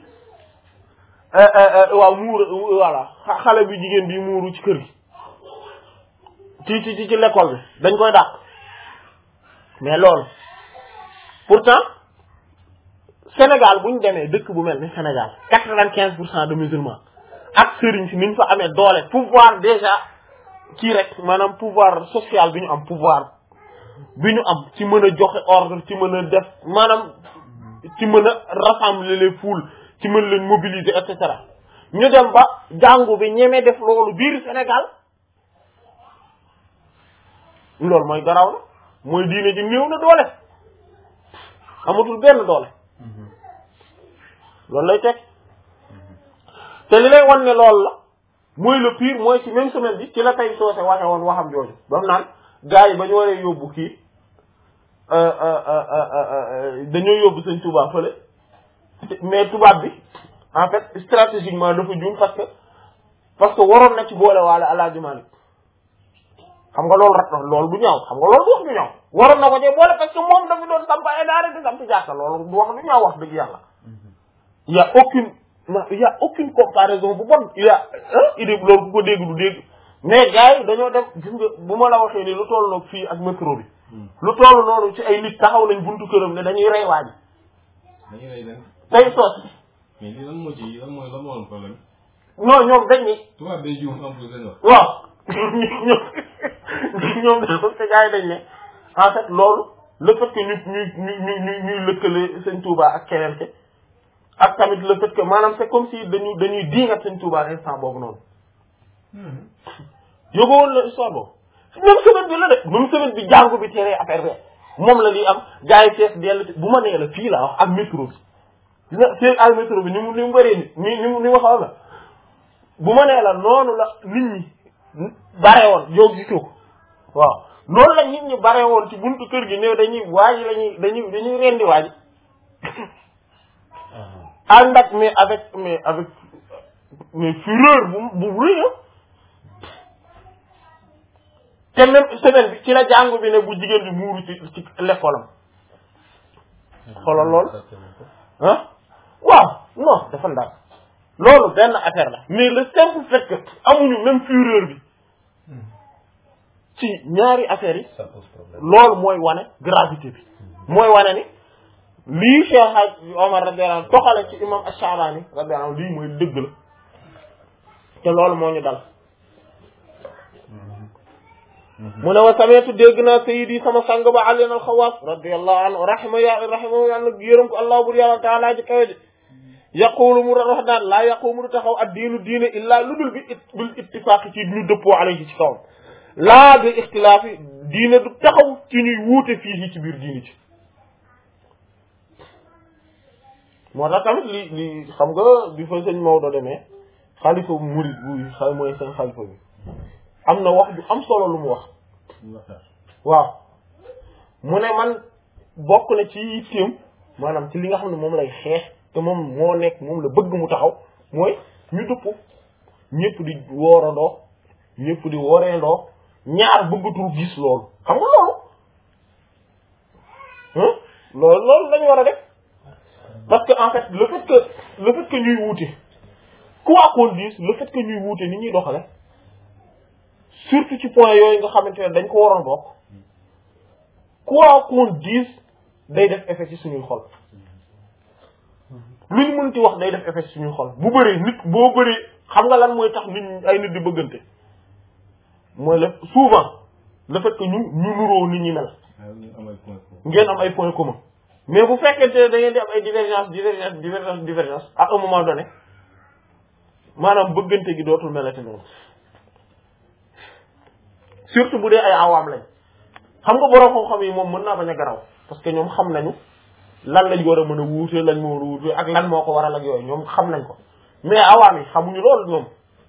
waaw muur voilà xale bi jigéen bi muuru ci kër gi ci l'école bi dañ koy dàq mais loolu pourtant Sénégal bu ñu demee dëkk bu mel ni Sénégal 95% de musulmans ak sëriñ si ni ñu fa amee doole pouvoir déjà kii rek maanaam pouvoir social bi ñu am pouvoir bi ñu am ci mën a joxe ordre ci mën a def maanaam ci mën a rassembler les foules ci mën leen mobiliser et cetera ñu dem ba jàngu bi ñemee def loolu biir Sénégal loolu mooy garaw na mooy diine ji néew na doole amatul benn doole loolu lay teg te li lay wan ne loolu la mooy le pire mooy ci même semaine bi ci la tay soose waxe woon waxam jooju ba mu naan gars yi ba ñu waree yóbbu kii dañoo yóbbu sëñ Touba fële mais tubaab bi en fait stratégiquement dafa juum parce que waroon na ci boole waale Alaaji Maalik xam nga loolu du ñaaw xam nga loolu du wax du ñaaw waroon na ko ci boole parce que moom dafa doon samp ay daara di samp jàkka loolu du wax du ñaaw wax dëgg yàlla il y a aucune comparaison bu bon idée loolu ku ko dégg du dégg mais gars yi dañoo dem gis nga bu ma la waxee ni lu toll noonu fii ak métro bi lu toll noonu ci ay nit taxaw nañ buntu këram ne dañuy rey waaj dañuy rey leen tey sos mais lii lan moo ci lan mooy problème non ñoom dañ ni tubaab day juum en plus dañ wax waaw ñoom de parce que gars yi dañ ne en fait loolu le fait que ñuy lëkkale sëñ Touba ak keneen ke ak tamit le fait que maanaam c'est comme si dañuy diingat sëñ Touba instant boobu noonu yóbbu woon la histoire boobu même semaine bi la de même semaine bi jàngu bi teree affaire bi moom la li am gars yi fees dell bu ma nee la fii la wax ak métro bi c'est ak métro bi ni mu bëree ni mu xaw na bu ma nee la noonu la nit ñi bare woon yow gisoo ko waaw noonu la nit ñi bare woon ci buntu kër gi ne dañuy rendi waaji ànd ak mais avec fureur bu rëy te même semaine bi ci la jàngu bi ne bu jigéen bi muuru ci l'école am xoolal loolu waaw non dafa ndax loolu benn affaire la mais le simple fait que amuñu même fureur bi ci ñaari affaires yi loolu mooy wane gravité bi mooy wane ni lii Cheikh Hadj Omar radiyallahu anhu toxale ci imam Ash-Sha'rani radiyallahu anhu lii mooy dëgg la te loolu moo ñu dal mu ne wa sameetu dégg naa sayyidi sama sang ba Ali al-Xawaas radiyallahu anhu rahimahu yàlla yërëm ko allah bur yàlla taala ji kawe ji yaqulu mu doon wax daan laa yaqumu du taxaw ad diine illaa lu dul bil ittifaaqi ci ñu dëppoo alayhi ci kawam laa bi ixtilaafi diine du taxaw ci ñuy wuute fii ci biir diine ci moo tax tamit li xam nga bi fa sëñ Maodo demee xalifa murid bu xam mooy seen xalifa bi am na wax ju am solo lu mu wax waaw mu ne man bokk na ci yitteem maanaam ci li nga xam ne moom lay xeex te moom moo nekk moom la bëgg mu taxaw mooy ñu dëpp ñëpp di woorandoo ñëpp di wooreendoo ñaar bëggatul gis loolu xam nga loolu lañu war a def parce que en fait le fait que ñuy wuute quoi qu'on dise le fait que ñuy wuute ni ñuy doxale surtout ci point yooyu nga xamante ne dañ ko waroon bokk quoi qu'on dise day def effet ci suñuy xol lu ñu mënti wax day def effet ci suñuy xol bu bëree nit boo bëree xam nga lan mooy tax ay nit di bëggante mooy le souvent le fait que ñu nuróo nit ñi mel ngeen am ay points communs mais bu fekkente ne da ngeen di am ay divergence à un moment donné maanaam bëggante gi dootul melati noonu surtout bu dee ay awaam lañ xam nga borom xam-xam yi moom mën naa bañ a garaw parce que ñoom xam nañu lan lañ war a mën a wuute lañ moo war a wuute ak lan moo ko waral ak yooyu ñoom xam nañ ko mais awaam yi xamuñu loolu ñoom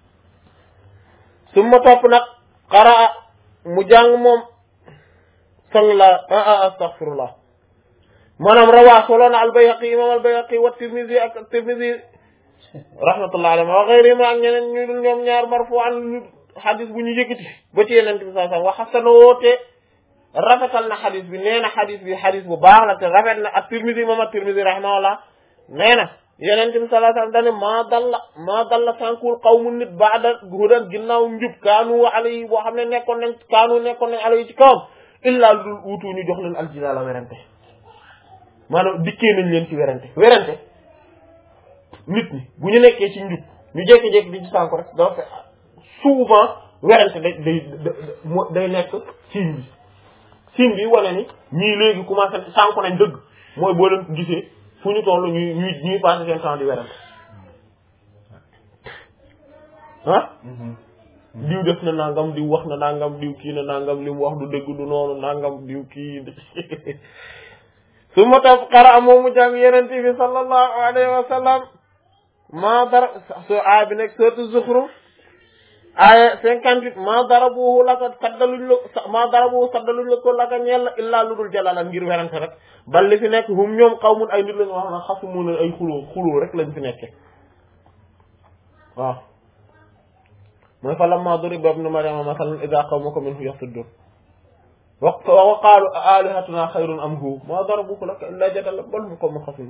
su ma topp nag xaraa mu jàng moom astaghfirullah maanaam rawaa solo na al-Bayhaqi imam al-Bayhaqi wa Tirmidhi ak Tirmidhi rahmatullah alayhi wa ghayrihi ak ñeneen ñu dul ñoom ñaar marfu'an xadis bu ñu yëkkati ba ci Yonent bi sallallahu alayhi wa sallam wa hasanoo te rafetal na xadis bi nee na xadis bi xadis bu baax la te rafet na ak Tirmidhi imam at-Tirmidhi rahimahullah nee na Yonent bi sallallahu alayhi wa sallam dane maa dalla sànkul qawmu nit ba'da hudan ginnaaw njub kaanu alayhi boo xam ne nekkoon nañ alayhi ci kawam illaa lu dul uutu ñu jox leen aljidaala werante maanaam dikkee nañ leen ci werante nit ñi bu ñu nekkee ci njub ñu jékki-jékki di ci sànku rek donc souvent werante day nekk signe bi wane ni ñii léegi commencé sànku nañ dëgg mooy boo leen gisee fu ñu toll ñuy passé seen temps di werante diw def na nangam diw wax na nangam diw kii na nangam li mu wax du dëgg du noonu nangam diw kii su ma topp xara moom mu jàng yeneen bi sallallahu alayhi wa sallam maa dara soo aay bi nekk sourate Zukhruf aaya 58 maa darabuhu laka saddaluñ la ko laka ñeel la illaa lu dul jalalan ngir werante rek bal li fi nekk hum ñoom qawmun ay nit lañu wax na xasimun ay xuloo rek lañ fi nekke waaw mooy fa lamma duriba ibnu maryama masalan idha qawmuka minhu yasuddun wa qaalu a alihatuna xayrun am hu maa darabuhu laka illaa jadalan bal hum qawmun xasimun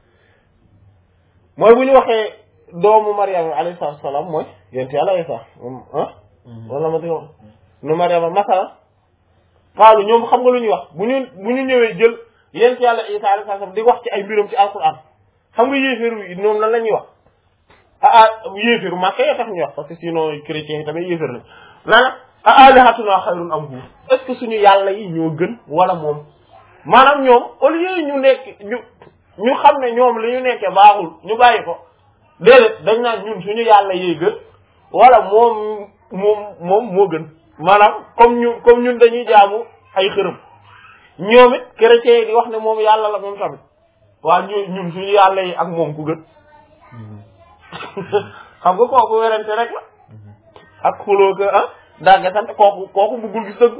mooy bu ñu waxee doomu Maryama alayhi salaam mooy yonent Yàlla Isa wala ma dégg nu Maryama masala xaalu ñoom xam nga lu ñuy wax bu ñu ñëwee jël yonent Yàlla Isa alayhi salaam di wax ci ay mbiram ci alquran xam nga yéeféeru yi ñoom lan la ñuy wax yéeféeru Makka ya tax ñuy wax parce que sinon chrétiens yi tamit yéeféer lañ lana alihatuna xayrun am hu est-ce que suñu yàlla yi ñoo gën wala moom maanaam ñoom au lieu ñu nekk ñu xam ne ñoom li ñu nekkee baaxul ñu bàyyi ko déedéet dañ naan ñun suñu yàlla yee gën wala moom moo gën maanaam comme ñun dañuy jaamu ay xërëm ñoom it chrétiens yi di wax ne moom yàlla la moom tamit waa ñun suñu yàlla yi ak moom ku gën xam nga kooku werante rek la ak xuloo ko dagga sant kooku bëggul gis dëgg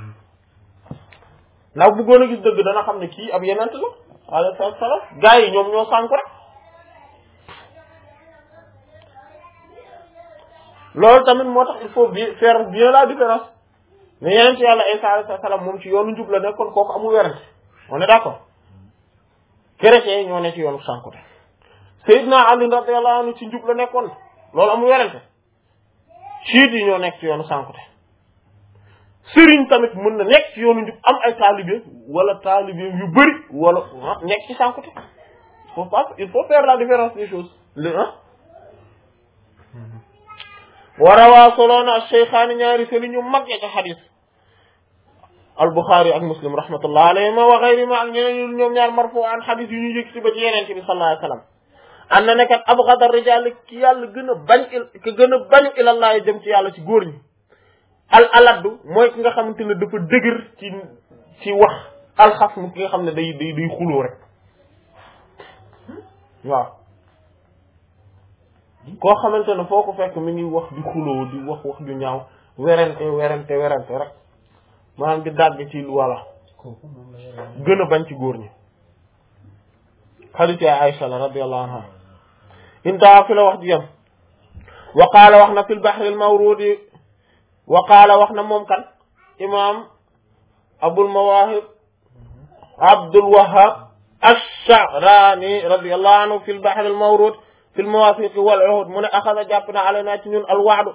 ndax bëggoon a gis dëgg dana xam ne kii ab yenent la alayhi salaam gaa yi ñoom ñoo sànku rek loolu tamit moo tax il faut bien faire bien la différence mais yeneen ci yàlla Isa alayhi salaam moom ci yoonu njub la nekkoon kooku amul werante on est d'accord chrétiens yi ñoo ne ci yoonu sànkute Seydina Ali radiyallahu anhu ci njub la nekkoon loolu amul werante chiites yi ñoo nekk ci yoonu sànkute sëriñ tamit mën na nekk ci yoonu njub am ay taalibe wala taalibe yu bëri wala nekk ci sànkute il faut faire la différence des choses warawaa soloona ak cheykhaani ñaari sëriñ ñu mag ya ca xadis al-Bukhari ak Muslim rahmatullah alayhima wa ghayrihima ak ñeneen ñoom ñaar marfu'an xadis yu ñu yëkkati ba ci yeneen bi sallallahu alayhi wa sallam am na nekkat abghada rijaal ki yàlla gën a bañu ilallah jëm ci yàlla ci góor ñi aladdu mooy ki nga xamante ne dafa dëgër ci wax alxasmu ki nga xam ne day xuloo rek waaw koo xamante ne foo ko fekk mi ngi wax di xuloo di wax ju ñaaw werante rek maanaam di dàgg ci walla gën a bañ ci góor ñi xarit Aïcha la radiyallahu anha intaa fi la wax ji yam wa qaala wax na fil bahril mawrudi wa qaala wax na moom kan imam abul mawahib abdul wahhab ash-Sha'rani radiyallahu anhu fil bahril mawrud fil mawaafiq wal uhud mu ne axada jàpp na alayna ci ñun al wa'du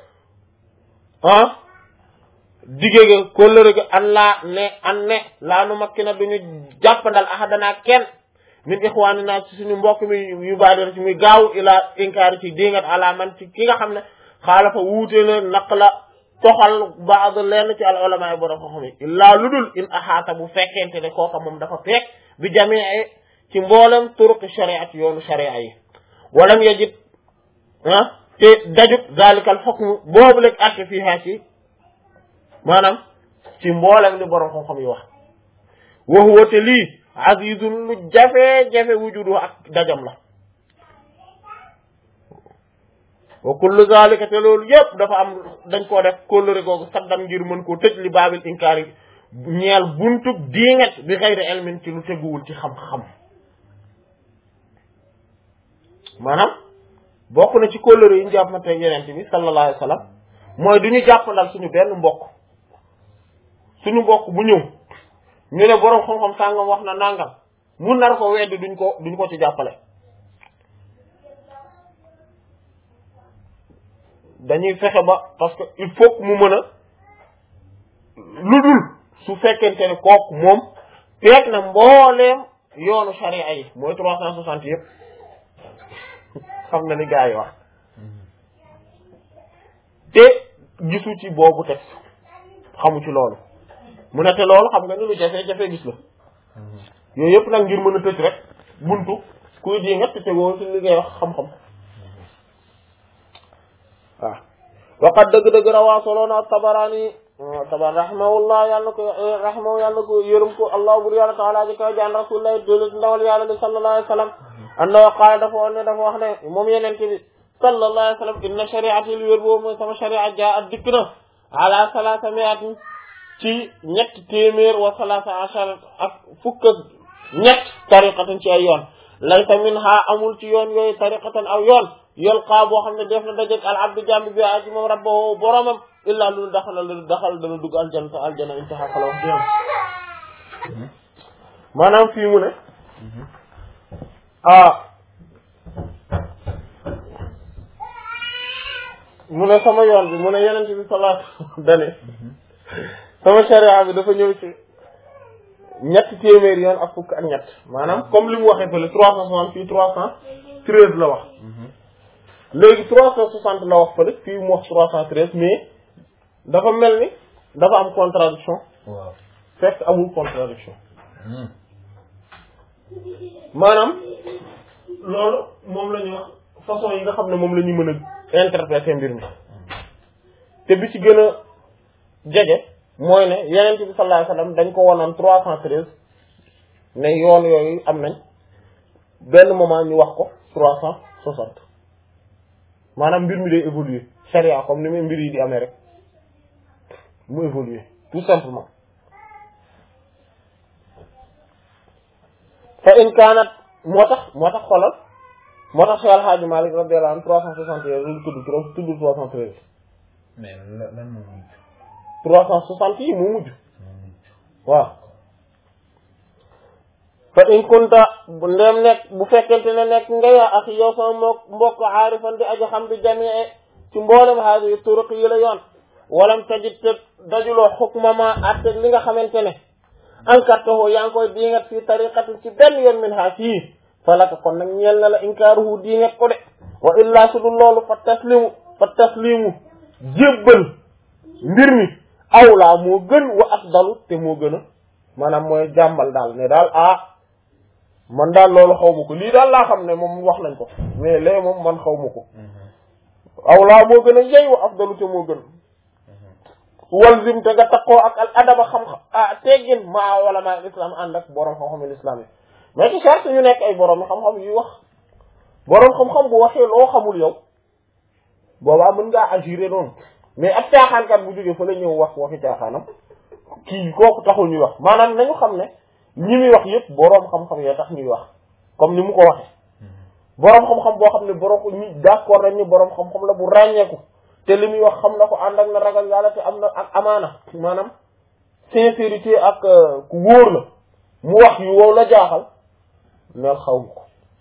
digéega kóllëre ga an ne laa nu makkina duñu jàppandal ahadana kenn min ixwaanina ci suñu mbokk mi yu baadira ci muy gaaw ila inkaari ci dingat ala man ci ki nga xam ne xaalafa wuute na naq la toxal baad lenn ci al ulama yi borom xam-xam yi illaa lu dul in ahaata bu fekkente ne kooka moom dafa fekk bi jamii ci mboolem turuqi shariat yoonu sharia yi walam yajid te dajut zalikal hukmu boobu léegi atte fii haa ci maanaam ci mboolem li borom xam-xam yi wax wa huwa te lii azizun lu jafe-jafe wujudu ak dajam la wa kullu zalika te loolu yëpp dafa am dañ koo def kóllëre googu saddan ngir mën koo tëj li baabil inkaar yi ñeel buntub diinget bi xayri ilmin ci lu teguwul ci xam-xam maanaam bokk na ci kóllëre yi ñu jàppante yeneen bi sallallahu alayhi wa sallam mooy du ñu jàppandal suñu benn mbokk bu ñëw ñu ne boroom xam-xam sàngam wax na nangam mu nar ko weddi duñ ko ci jàppale dañuy fexe ba parce que il faut que mu mën a lu dul su fekkente ne kooku moom fekk na mbooleem yoonu sharia yi mooy 360 yëpp xam na ni gaa yi wax te gisu ci boobu texte xamu ci loolu mu ne te loolu xam nga ni lu jafe-jafe gis la yooyu yëpp nag ngir mën a tëj rek buntu kuy di nga te tegoo ci li ngay wax xam-xam waaw waqad dëgg-dëgg rawaa soloona Tabarani rahimahullah yàlla na ko yërëm ko allah bur yàlla taala ji kaw jaan rasulullah dolu ndawal yàlla li sallallahu alayhi wa sallam annahu qaala dafa wax ne moom yenente bi sallallahu alayhi wa sallam inna shari'ati li wér boobu mooy sama sharia jaa at dikk na ala salaasa mi'atin ci ñetti téeméer wa salaasa ashara ak fukk ak ñett tariqatan ci ay yoon laysa minha amul ci yoon yooyu tariqatan aw yoon yalqaa boo xam ne def na dajeg al abdu jàmbi bi aji moom rabbahu boromam illaa lu daxal dana dugg aljana intaha fala wax diyam maanaam fii mu ne mu ne sama yoon bi mu ne yenente bi sallallahu alayhi wasallam dane sama sharia bi dafa ñëw ci ñetti téeméer yoon ak fukk ak ñett maanaam comme li mu waxee fële 360 fii 313 la wax léegi 360 la wax fële fii mu wax 313 mais dafa mel ni dafa am contradiction waaw fekk amul contradiction maanaam loolu moom la ñuy wax façon yi nga xam ne moom la ñu mën a interpréter mbir mi te bi ci gën a jege mooy ne Yonent bi sallallahu alayhi wasallam dañ ko wanoon 313 ne yoon yooyu am nañ benn moment ñu wax ko 360 maanaam mbir mi day évoluer charia comme ni muy mbir yi di amee rek mu évoluer tout simplement fa in kaanat moo tax xolal moo tax Cheikh El Hadji Malick radiyallahu anhu 360 yooyu lu tudd 313 mais lan moo mujj 360 yi moo mujj waaw fa in kunta bu ndeem nekk bu fekkente ne nekk nga yaa ak yow sama mbokk aarifan di aji xam bi jamii ci mboolem haadi turuq yi la yoon walam tajid te dajuloo xukmama atte li nga xamante ne ankartahu yaa ngi koy diingat fii tariqatin ci benn yoon min haa fii falaka kon nag ñeel na la inkaaruhu diingat ko de wa illaa su dul loolu fa taslimu jébbal mbir mi awlaa moo gën wa afdalu te moo gën a maanaam mooy jàmbal daal ne daal man daal loolu xaw ma ko lii daal laa xam ne moom wax nañ ko mais léegi moom man xaw ma ko awlaa moo gën a yey wa afdalu te moo gën walzim te nga takkoo ak al adaba xam-xam teggin maa wala maa islam ànd ak boroom xam-xam islam yi mais ci charte ñu nekk ay boroom xam-xam yuy wax boroom xam-xam bu waxee loo xamul yow boobaa mën ngaa agiré noonu mais ab caaxaankat bu jógee fa la ñëw wax waxi caaxaanam kii kooku taxul ñuy wax maanaam nañu xam ne ñi muy wax yëpp boroom xam-xam yoo tax ñuy wax comme ni mu ko waxee boroom xam-xam boo xam ne boroom ñi d'accord nañ ni boroom xam-xam la bu ràññeeku te li muy wax xam na ko ànd ak na ragal yàlla te am na ak amaana maanaam sincérité ak ku wóor la mu wax yu wow la jaaxal neel xaw ma ko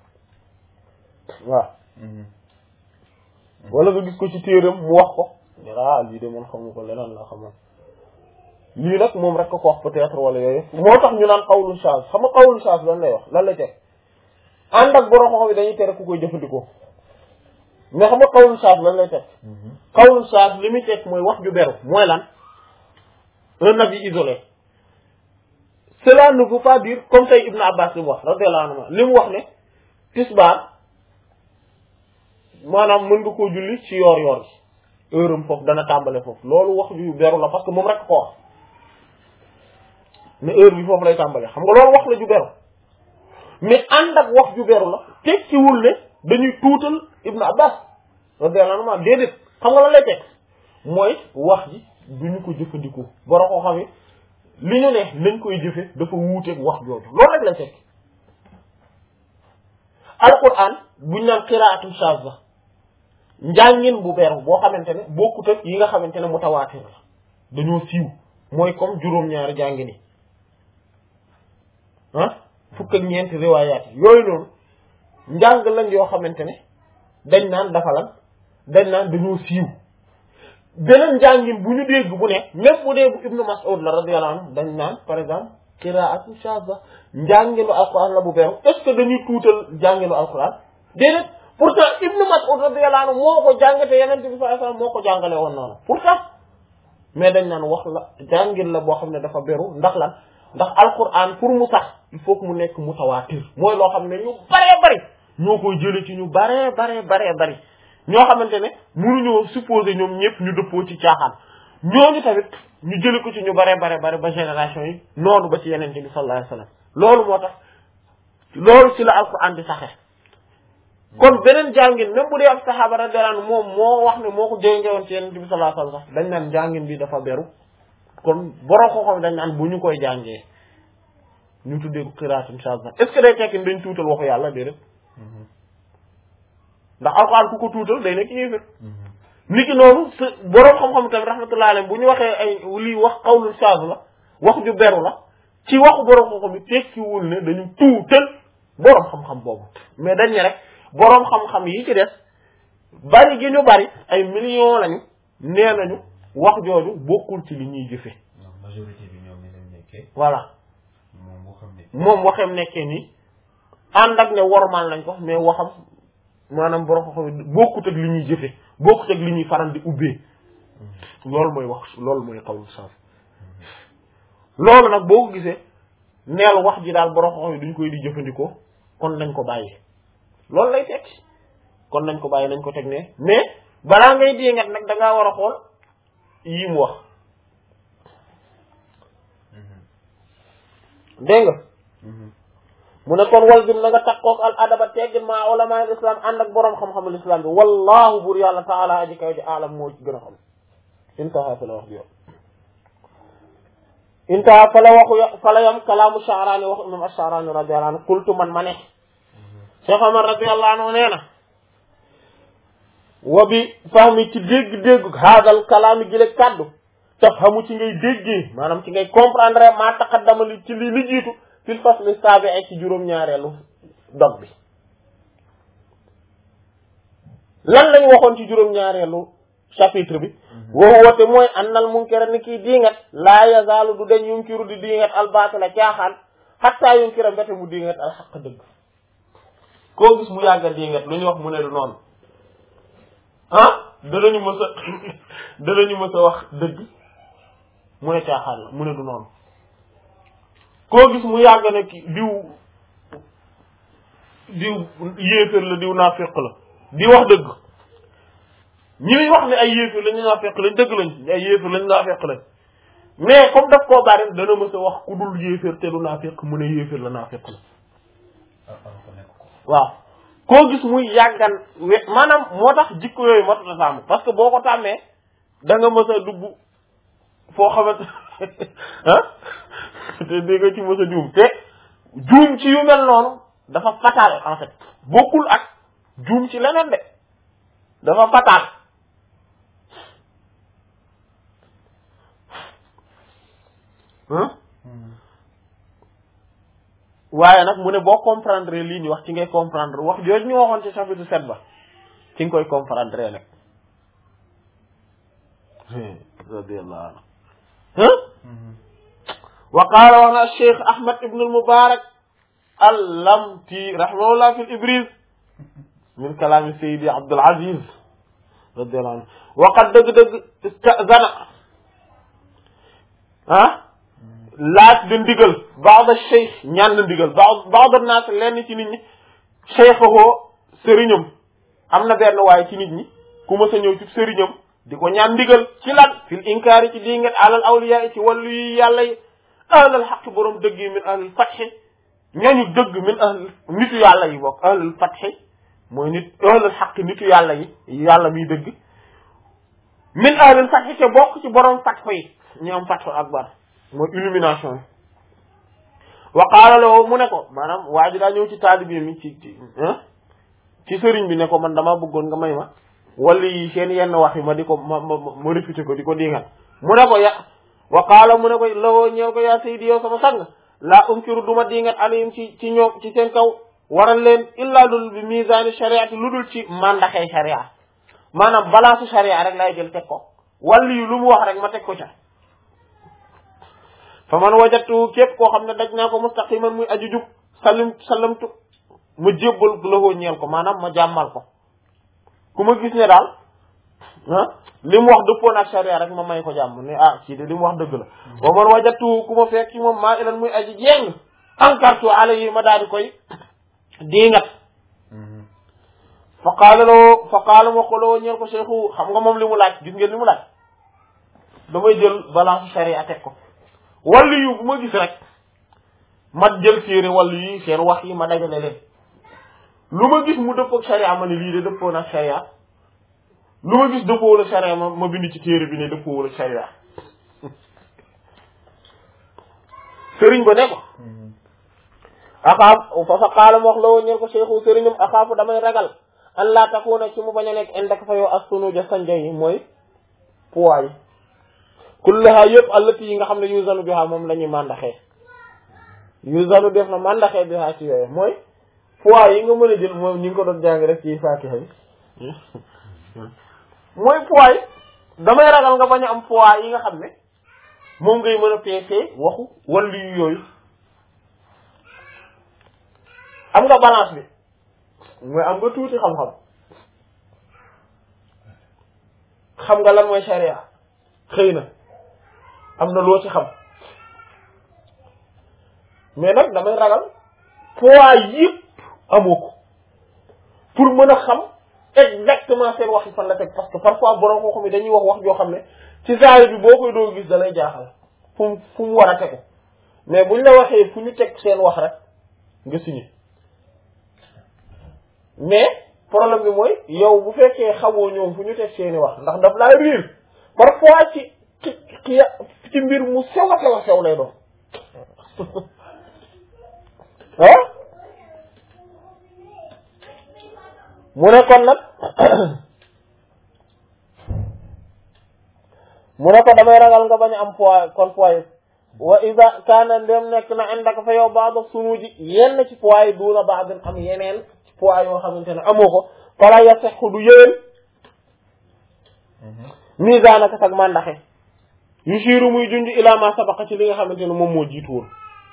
waaw wala nga gis ko ci téeram mu wax ko lii de man xamu ko leneen la xamoon lii nag moom rek ko wax peut-être wala yooyu moo tax ñu naan xawlu shaaz xam nga xawlu shaaz lan lay wax lan lay teg ànd ak borom xam-xam yi dañuy tere ku koy jëfandikoo mais xam nga xawlu shaaz lan lay teg xawlu shaaz li muy teg mooy wax ju beru mooy lan un avis isolé cela ne veut pas dire comme tey Ibn Abbas li mu wax radiyallahu anhu li mu wax ne tisbaar maanaam mën nga koo julli ci yoor gi heure am foofu dana tàmbale foofu loolu wax ju beru la parce que moom rek ko wax ne heure bi foofu lay tàmbale xam nga loolu wax la ju beru mais ànd ak wax ju beru la tekkiwul ne dañuy tuutal Ibn Abbas radiyallahu anhu déedéet xam nga lan lay teg mooy wax ji duñu ko jëfandikoo boro ko xam li ñu ne nañ koy jëfe dafa wuuteeg wax jooju loolu rek lay teg alquran buñ naan qiraatul shaaz la njàngin bu beru boo xamante ne bokkut ak yi nga xamante ne mutawaatir la dañoo siiw mooy comme juróom-ñaari jàngin yi fukk ak ñeenti riwaayaat yi yooyu noonu njàng lañ yoo xamante ne dañ naan dafa lan dañ naan dañoo siiw beneen njàngin bu ñu dégg bu ne même bu dee bu Ibnu Mas'ud la radiyallahu anhu dañ naan par exemple qiraatu shaaza njànginu alquran la bu beru est-ce que dañuy tuutal njànginu alquran déedéet pourtant Ibnu Mas'ud radiyallahu anhu moo ko jàngate Yonent bi sallallahu alayhi wasallam moo ko jàngale woon noonu pourtant mais dañ naan wax la jàngin la boo xam ne dafa beru ndax lan ndax alquran pour mu sax il faut que mu nekk mutawaatir mooy loo xam ne ñu baree bari ñoo koy jële ci ñu baree bari ñoo xamante ne mënuñoo supposer ñoom ñëpp ñu dëppoo ci caaxaan ñooñu tamit ñu jële ko ci ñu bare ba génération yi noonu ba ci yenente bi sallallahu alayhi wasallam loolu moo tax loolu ci la alquran di saxe kon beneen jàngin même bu dee ak saxaaba radiyallahu anhu moom moo wax ne moo ko jëngewoon ci yenente bi sallallahu alayhi wasallam sax dañ naan jàngin bi dafa beru kon borom xam-xam dañ naan bu ñu koy jàngee ñu tuddee ko qiraatun shadda est-ce que day tekki dañ tuutal waxu yàlla déedéet ndax alquran ku ko tuutal day nekk yéefér niki noonu borom xam-xam tamit rahmatullahi alayhi bu ñu waxee ay lii wax qawlun shadda la wax ju beru la ci waxu borom xam-xam bi tekkiwul ne dañu tuutal borom xam-xam boobu mais dañ ne rek borom xam-xam yi ci des bari gi ñu bari ay millions lañu nee nañu wax jooju bokkul ci li ñuy jëfe majorité bi ñoom ni lañ nekkee voilà moom waxam nekkee nii ànd ak ne wormal nañ ko mais waxam maanaam borom xam-xam bokkut ak li ñuy jëfe bokkut ak li ñuy faral di ubbee loolu mooy wax loolu mooy xawlu saaf loolu nag boo ko gisee neel wax ji daal borom xam-xam duñ koy di jëfandikoo kon nañ ko bàyyi loolu lay teg kon nañ ko bàyyi nañ ko teg ne mais balaa ngay déngat nag da ngaa war a xool yi mu wax dégg nga mu ne kon wal gim na nga takkook al adaba teggin ma ulama al islam ànd ak boroom xam-xamul islam bi wallahu bur yàlla taala aji kaw ji alam moo ci gën a xam intaha fa la wax bi yow intaha fa la waxu fa la yam kalaamu Sha'rani waxu imam ash-Sha'rani radiyallahu anhu qultu man ma ne Cheikh Omar radiyallahu anhu nee na wa bi fahmi ci dégg-dégg haadal kalaami gi le kaddu tafhamu ci ngay déggee maanaam ci ngay comprendre maa taqaddama li ci li jiitu fil fasli sabi'i ci juróom-ñaareelu dog bi lan lañ waxoon ci juróom-ñaareelu chapitre bi woote mooy annal munkira ni kii diingat laa yazaalu du dañ yunkiru di diingat albaatila caaxaan hatta yunkira mbete mu diingat alxaq dëgg koo gis mu yàgga diingat lu ñu wax mu ne du noonu danañu mës a wax dëgg mu ne caaxaan la mu ne du noonu koo gis mu yàgg ne ki diw yéeféer la diw naafiq la di wax dëgg ñi muy wax ne ay yéeféer lañu naafiq lañ dëgg lañ ay yéeféer lañ naafiq lañ mais comme daf koo bari dana mës a wax ku dul yéeféer te du naafiq mu ne yéeféer la naafiq la waaw koo gis muy yàggan maanaam moo tax jikko yooyu matuta sàmm parce que boo ko tàmmee da nga mës a dugg foo xamante te dégg nga ci mës a juum te juum ci yu mel noonu dafa fatal en fait bokkul ak juum ci leneen de dafa fatal waaye nag mu ne boo comprendre lii ñu wax ci ngay comprendre wax jooju ñu waxoon ci chapitre 7 ba ci nga koy comprendre nag radiyallahu anhu wa qaala wax na Cheikh Ahmad ibn al-Mubarak al-Lamti rahimahullah fi al-Ibriz min kalaami Sayyidi Abdul Aziz radiyallahu anhu waqad dëgg-dëgg istazana laaj de ndigal ba'da cheikh ñaan na ndigal ba'da naas lenn ci nit ñi cheikhaho sëriñam am na benn waaye ci nit ñi ku ma sa ñëw ci sëriñam di ko ñaan ndigal ci lan fil inkaari ci dingat alal awliya ci wàllu yi yàlla yi ahlal xaq borom dëgg yi min ahlul fatxi ñooñu dëgg min ahl nitu yàlla yi bokk ahlul fatxi mooy nit ahlul xaq nitu yàlla yi yàlla miy dëgg min ahlul fatxi te bokk ci borom fatxo yi ñu am fatxo akbar mooy illumination wa qaala lahu mu ne ko maanaam waa ji daa ñëw ci taalibe mi ci sëriñ bi ne ko man dama bëggoon nga may ma wala yi seen yenn wax yi ma di ko ma réfuté ko di ko dingal mu ne ko wa qaala mu ne ko lawoo ñëw ko yaa saydi yow sama sang laa unkiru duma dingat alayhim ci ñoom ci seen kaw waral leen illa dul bi misaani shariati lu dul ci mandaxee sharia maanaam balaasu sharia rek laay jël teg ko wala yi lu mu wax rek ma teg ko ca fa man wajatu képp koo xam ne daj naa ko mustaqiman muy aju jub salamtu ma jébbal lawoo ñeel ko maanaam ma jàmmal ko ku ma gis ne daal li mu wax dëppoon ak sharia rek ma may ko jàmm ne kii de li mu wax dëgg la wa man wajatu ku ma fekk ci moom maa ilan muy aji jéng ankartu alayhi ma daal di koy diingat fa qaala ma xoloo ñeel ko cheikhu xam nga moom li mu laaj gis ngeen li mu laaj damay jël balance sharia teg ko wàllu yu bu ma gis rek ma jël téere wàllu yi seen wax yi ma dajale leen lu ma gis mu dëppoo ak sharia ma ne lii de dëppoo na sharia lu ma gis dëppoo ak sharia ma bind ci téere bi ne dëppoo ak sharia sëriñ ba ne ko axaaf fa qaala ma wax la woon ñeen ko cheikhu sëriñam axaafu damay ragal an laa takuna ci mu bañ a nekk indak fa yow as-sunuja sanja yi mooy poids yi kullaha yëpp allati yi nga xam ne yuzanu biha moom la ñuy mandaxee yuzanu def na mandaxee biha ci yooyu mooy poids yi nga mën a jël moom ñi ngi ko doon jàng rek ci Faatiha bi mooy poids yi damay ragal nga bañ a am poids yi nga xam ne moom ngay mën a peesee waxu wàllu yu yooyu am nga balance bi mooy am nga tuuti xam-xam xam nga lan mooy sharia xëy na am na loo ci xam mais nag damay ragal poids yëpp amoo ko pour mën a xam exactement seen wax yi fan la teg parce que parfois borom koo xam ne dañuy wax joo xam ne ci saari bi boo koy doo gis da lay jaaxal fu mu war a tegu mais buñ la waxee fu ñu teg seen wax rek nga signé mais problème bi mooy yow bu fekkee xamoo ñoom fu ñu teg seeni wax ndax daf laa riir parfois ci mbir mu sew a sew lay doon ah mu ne kon nag mu ne ko damay ragal nga bañ a am poids kon poids wa ida kaana ndem nekk na indaka fa yow baada sunuji yenn ci poids yi duuna baadin am yeneen ci poids yoo xamante ne amoo ko fala yasexu du yëwén misaanaka sag mandaxe yusiru muy junj ila ma sabaqa ci li nga xamante ne moom moo jiitu woon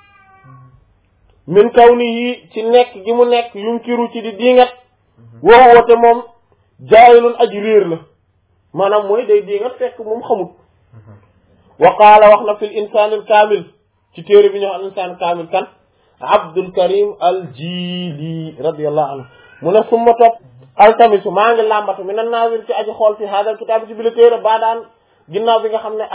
min kaw ni yi ci nekk gi mu nekk yunkiru ci di diingat woo woote moom jaayilun aji réer la maanaam mooy day diingat fekk moom xamut wa qaala wax na fil insaanil kaamil ci téere bi ñu wax al insaan kaamil kan Abdul Karim al Jili radiyallahu anhu mu ne summa topp altamisu maa ngi làmbatu mi nan naazir ci aji xool fi haadal kitaab ci bi la téere baa daan ginnaaw bi nga xam ne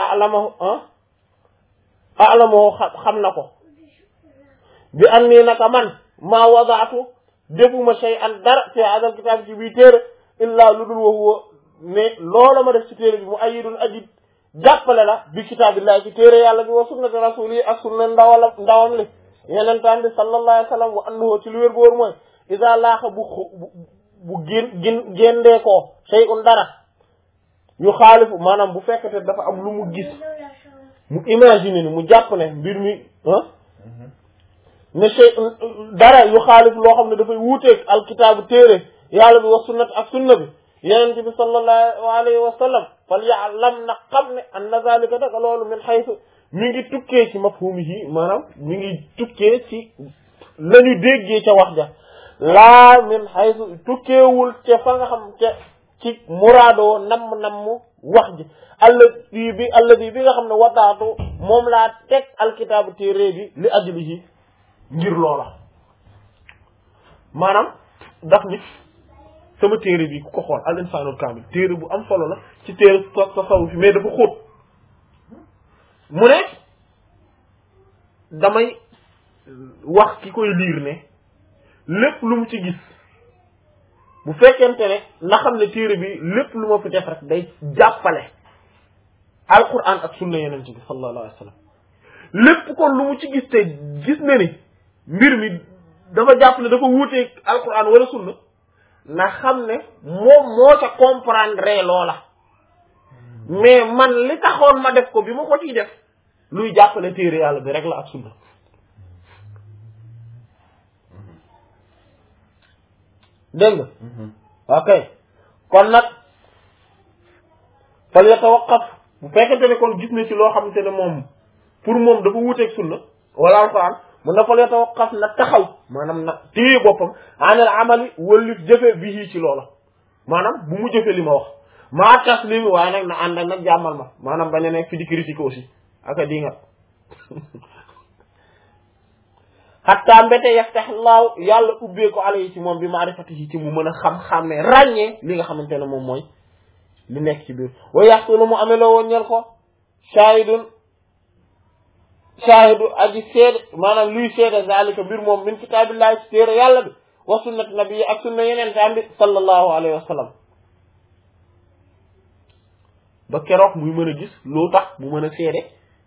alamahu xam na ko bi an nii naka man maa wadaatu defuma shay'an dara fi haadal kitaab ci bii téere illaa lu dul waxuwa ne loola ma def ci téere bi mu ayidun aji jàppale la bi kitaabillahi ci téere yàlla bi wa sunnati rasuli ak sunna ndawam li yenentaan bi sallallahu alayhi wa sallam wa annahu ci lu wér bu wóor mooy isa laaxa bu géndee koo shay'un dara yu xaalifu maanaam bu fekkete dafa am lu mu gis mu imaginer ni mu jàpp ne mbir mi ne shay'un dara yu xaalifu loo xam ne dafay wuuteeg alkitaabu téere yàlla bi wa sunnat ak sunna bi yenente bi sallallahu alayhi wa sallam fal ya'lam na xam ne anna zalika daka loolu min haythu mi ngi tukkee ci mafhumihi maanaam mi ngi tukkee ci lañu déggee ca wax ja laa min haythu tukkeewul ca fa nga xam ca ci muraadoo namm wax ji alladi bi nga xam ne wadaatu moom laa teg alkitaabu téere bi li ajlihi ngir loola maanaam daf nit sama téere bi ku ko xool al insaanul kaamil téere bu am solo la ci téere tasawuf mais dafa xóot mu ne damay wax ki koy liir ne lépp lu mu ci gis bu fekkente ne na xam ne téere bi lépp lu ma fi def rek day jàppale alquran ak sunna yeneen bi sallallahu alayhi wa sallam lépp kon lu mu ci gis te gis na ni mbir mi dafa jàppale dafa wuuteeg alquran wala sunna na xam ne moom moo ca comprendre loola mais man li taxoon ma def ko bi ma ko ciy def luy jàppale téere yàlla bi rek la ak sunna dégg nga ok kon nag fal yatawaqqaf bu fekkente ne kon gis na ci loo xamante ne moom pour moom dafa wuuteeg sunna wala alquran mun na fal yatawaqqaf na taxaw maanaam na téye boppam anal amali wëllif jëfe bii ci loola maanaam bu mu jëfe li ma wax maa taslimi waaye nag na ànd ak nag jàmmal ma maanaam bañ a nekk fi di critique aussi ak a dingat hatta mbete yaftahillahu yàlla ubbee ko alayhi ci moom bi ma'rifatihi ci mu mën a xam-xammee ràññee li nga xamante ne moom mooy li nekk ci biir wa yaxsulu mu ameloo woon ñel ko shaahidu aji seede maanaam luy seede zalika mbir moom min kitaabillahi ci téere yàlla bi wa sunnati nabi ak sunna yeneen tam bi sallallahu alayhi wa sallam ba keroog muy mën a gis loo tax mu mën a seede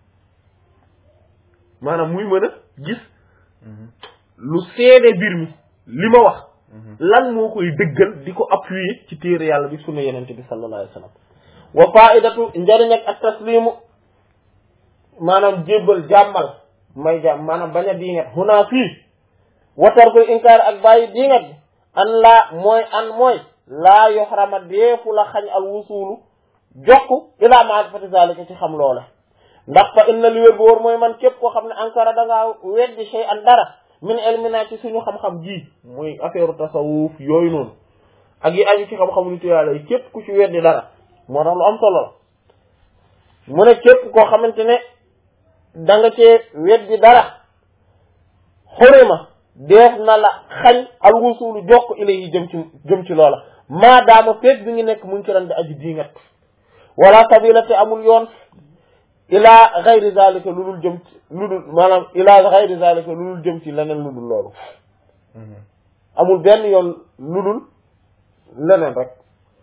maanaam muy mën a gis lu seede mbir mi li ma wax lan moo koy dëggal di ko appuyer ci téere yàlla bi sunna yenente bi sallallahu alayhi wa sallam wa faidatu njariñ ak taslimu maanaam jébbal jàmmal may jàmm maanaam bañ a diingat xunaa fii watar koy inkaar ak bàyyi diingat bi mooy laa yoxrama deefu la xañ al wusulu jokku ilaa ma'rifati zalika ci xam loole ndax fa inna li wér bu wóor mooy man képp koo xam ne ankara dangaa weddi shay an dara min ilmina ci suñu xam-xam ji muy affaire tasawuf yooyu noonu ak yi aju ci xam-xamu nitu yàlla yi képp ku ci weddi dara moo tax lu am solo la mu ne képp koo xamante ne da nga cee weddi dara xurima def na la xañ al wusulu jokk ilayhi jëm ci loola maadaama féeg bi ngi nekk mu ngi ci ran di aji diingat wala sabila te amul yoon ila gayri zalika lu dul jëm ci lu dul maanaam ila gayri zalika lu dul jëm ci leneen lu dul loolu amul benn yoon lu dul leneen rek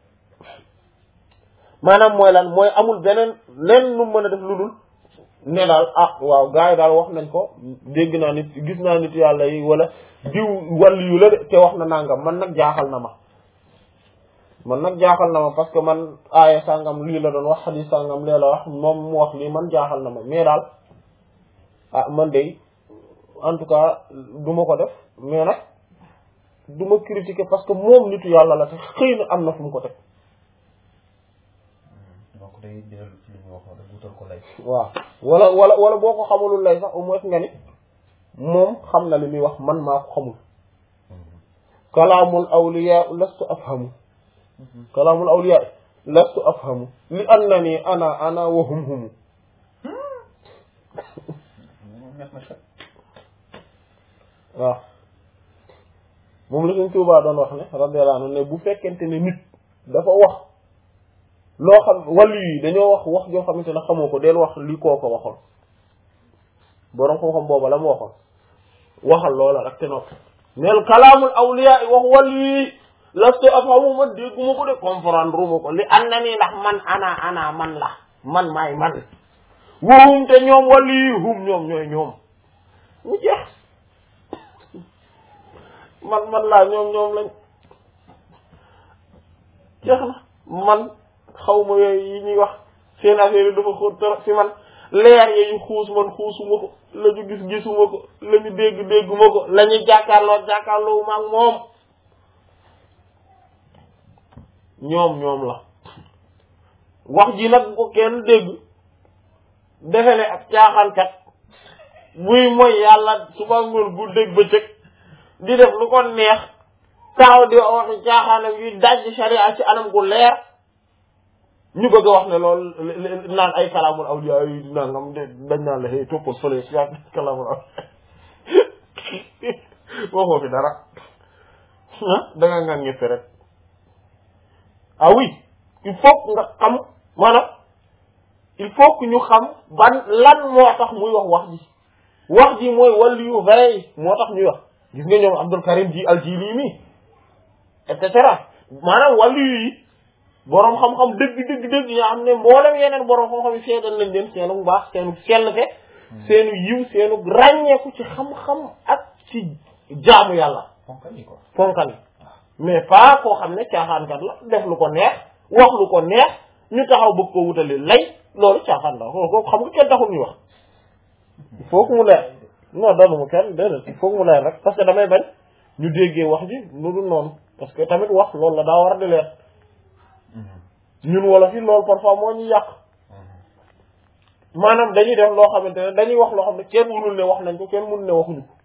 maanaam mooy lan mooy amul beneen leen lu mën a def lu dul ne daal ah waaw gars yi daal wax nañ ko dégg naa nit gis naa nit yàlla yi wala diw wàll yu la de te wax na nangam man nag jaaxal na ma parce que man aaya sàngam lii la doon wax xadiis sàngam lee la wax moom mu wax lii man jaaxal na ma mais daal ah man de en tout cas du ma ko def mais nag du ma critiquer parce que moom nitu yàlla la te xëy na am na fu mu ko teg. donc day dellu ci li ñu waxoon rek wutal ko lay. waaw wala boo ko xamulul lay sax au moins nga ni moom xam na li muy wax man maa ko xamul. kalaamul awliya lastu afhamu. kalaamul awliya lastu afhamu li annani ana wa hum. waaw moom la Sëriñ Tuubaa doon wax ne radiyallahu anhu ne bu fekkente ne nit dafa wax loo xam wàllu yi dañoo wax joo xamante ne xamoo ko del wax li koo ko waxoon boroom xam-xam booba la mu waxoon waxal loola rek te noppi neel kalaamul awliya wax wàllu yi lastu afhamu man dégguma ko de comprendre uma ko li an na nii ndax man ana man la man maay man wahum te ñoom wàllu yi hum ñoom ñooy ñoom mu jeex man laa ñoom lañ jeex na man xawma yooyu yi ñuy wax seen affaire yi dafa xóot trop fi man leer yi xuus man xuusuma ko la ñu gis gisuma ko la ñu dégg dégguma ko la ñu jàkkaarloo ma ak moom ñoom la wax ji nag bu ko kenn dégg defe ne ak caaxaankat buy mooy yàlla suba ngoon bu dégg bëccëg di def lu ko neex taxaw di waxi caaxaanam yuy dajj sharia ci anam gu leer ñu bëgg a wax ne loolu naan ay kalaamul awliya yi nangam dañ naan la xëy toppal fële yaa kalaamul awliya waxoo fi dara da nga ngaan ñëpp rek ah oui il faut que nga xam maanaam il faut que ñu xam ban lan moo tax muy wax ji mooy wàllu yu vrai moo tax ñuy wax gis nga ñoom Abdul Karim ji al-Jilani et cetera maanaam wàllu yi boroom xam-xam dëgg ñoo xam ne mboolem yeneen boroom xam-xam yi seedal nañ leen seenu baax seenu sellte seenu yiw seenu ràññeeku ci xam-xam ak ci jaamu yàlla fonkal mais pas koo xam ne caaxaankat la def lu ko neex wax lu ko neex ñu taxaw bëgg ko wutali lay loolu caaxaan la ko xam nga kenn taxul ñu wax il faut que mu leer non doonu mu kenn déedéet il faut que mu leer rek parce que damay bañ ñu déggee wax ji lu dul noonu parce que tamit wax loolu la daa war a di leer ñun wala fi loolu parfois moo ñu yàq maanaam dañuy def loo xamante ne dañuy wax loo xam ne kenn mënul ne wax nañ ko kenn mënul ne waxuñu ko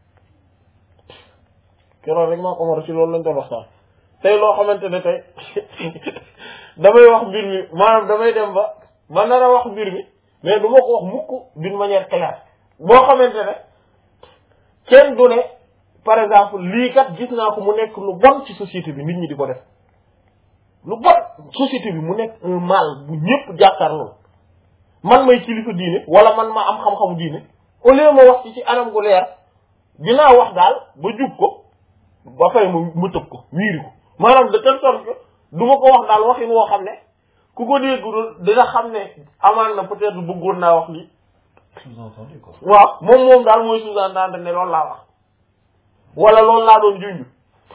keroog rek maa ko Omar ci loolu lañ doon waxtaan tey loo xamante ne tey damay wax mbir mi maanaam damay dem ba nar a wax mbir mi mais du ma ko wax mukk d'une manière claire boo xamante ne kenn du ne par exemple lii kat gis naa ko mu nekk lu bon ci société bi nit ñi di ko def lu bon société bi mu nekk un mal bu ñëpp jàkkaarloo man may kilifa diine wala man ma am xam-xamu diine au lieu ma wax ci anam gu leer dinaa wax daal ba jub ko ba fay ma tëb ko wiiri ko maanaam de telle sorte que du ma ko wax daal waxin woo xam ne ku ko déggul dina xam ne amaan na peut-être bëggoon naa wax lii sous-entendu quoi. waaw moom daal mooy sous-entendre ne loolu laa wax wala loolu laa doon junj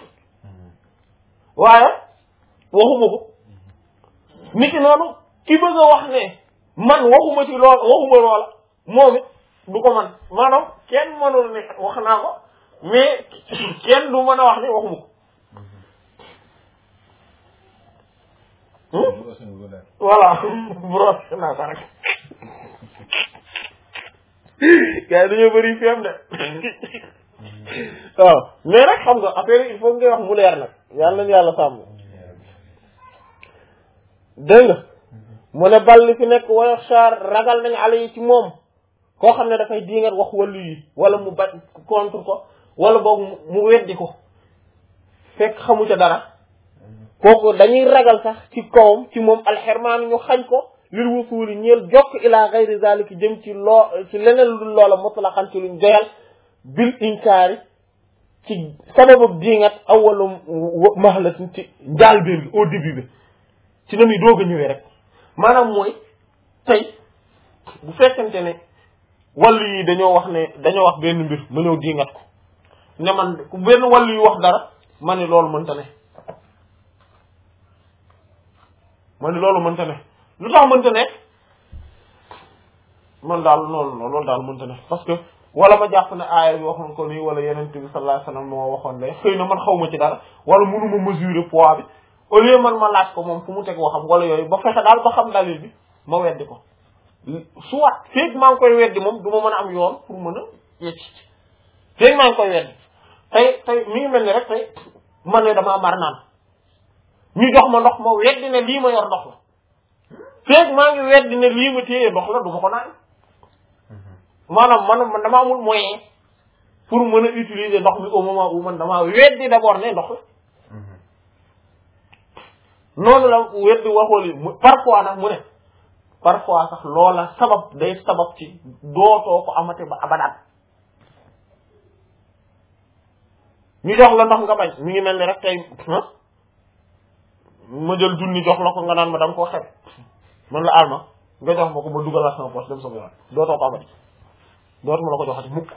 waaye waxuma ko niki noonu ki bëgg a wax ne man waxuma ci lool waxuma loola moom it du ko man maanaam kenn mënul ne wax naa ko mais kenn du mën a wax ne waxuma ko voilà brosse naa ko rek gars yi dañoo bëri fi am de waaw mais rek xam nga affaire il faut ngay wax mu leer nag yàlla nañu yàlla sàmm dégg nga mu ne bal li fi nekk woyof char ragal nañ ala yi ci moom koo xam ne dafay diingat wax wàllu yi wala mu bañ contre ko wala boog mu weddi ko fekk xamu ca dara kooku dañuy ragal sax ci kawam ci moom alxermaan ñu xañ ko lil wusuuli ñeel jokk ila gayri zalika jëm ci ci leneen lu loola mutlaqan ci luñ joyal bil inkaari ci sababu diingat awwalu mahlatin ci njaal biir bi au début bi ci na muy doog a ñëwee rek maanaam mooy tey bu fekkente ne wàllu yi dañoo wax benn mbir ma ñëw diingat ko ne man ku benn wàllu yu wax dara ma ne loolu mënta ne lu tax mënta ne man daal loolu daal mënta ne parce que wala ma jàpp ne aaya bi waxoon ko nii wala yeneen bi sallallahu alayhi wasallam moo waxoon ne xëy na man xaw ma ci dara wala mënuma mesurer poids bi au lieu man ma laaj ko moom fu mu teg waxam wala yooyu ba fexe daal ba xam dalil bi ma weddi ko soit feeg maa ngi koy weddi moom du ma mën a am yoon pour mën a yegg feeg maa ngi koy weddi tey mi ngi mel ni rek tey man ne damaa mar naan ñu jox ma ndox ma weddi ne lii ma yor ndox la feeg maa ngi weddi ne lii ma téye ndox la du ma ko naan maanaam man dama amul moyen pour mën a utiliser ndox mi au moment où man damaa weddi d'abord ne ndox la noonu la weddi waxooli parfois nag mu ne parfois sax loola sabab day sabab ci dootoo ko amate ba abadaat ñu jox la ndox nga bañ mi ngi mel ni rek tey ma jël junni jox la ko nga naan ma danga koo xeb man la alma nga jox ma ko ba dugal sama poche dem sama yoon dootoo ko amati dootuma la ko joxati mukk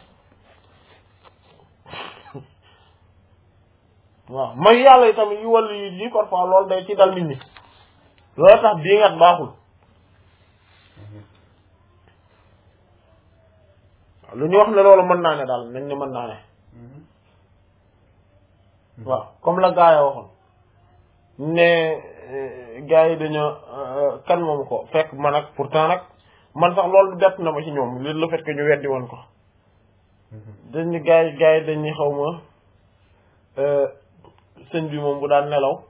waaw may yàlla yi tamit yu wàllu yi parfois loolu day ci dal nit ñi loolu tax diingat baaxul lu ñu wax ne loolu mën naa ne daal nañ ne mën naa ne waaw comme la gaa yi waxoon ne gaa yi dañoo kan moom ko fekk man ak pourtant nag man sax loolu bett na ma ci ñoom li le fait que ñu weddi woon ko dañ ni gaa yi dañ ni xaw ma sëñ bi moom bu daan nelaw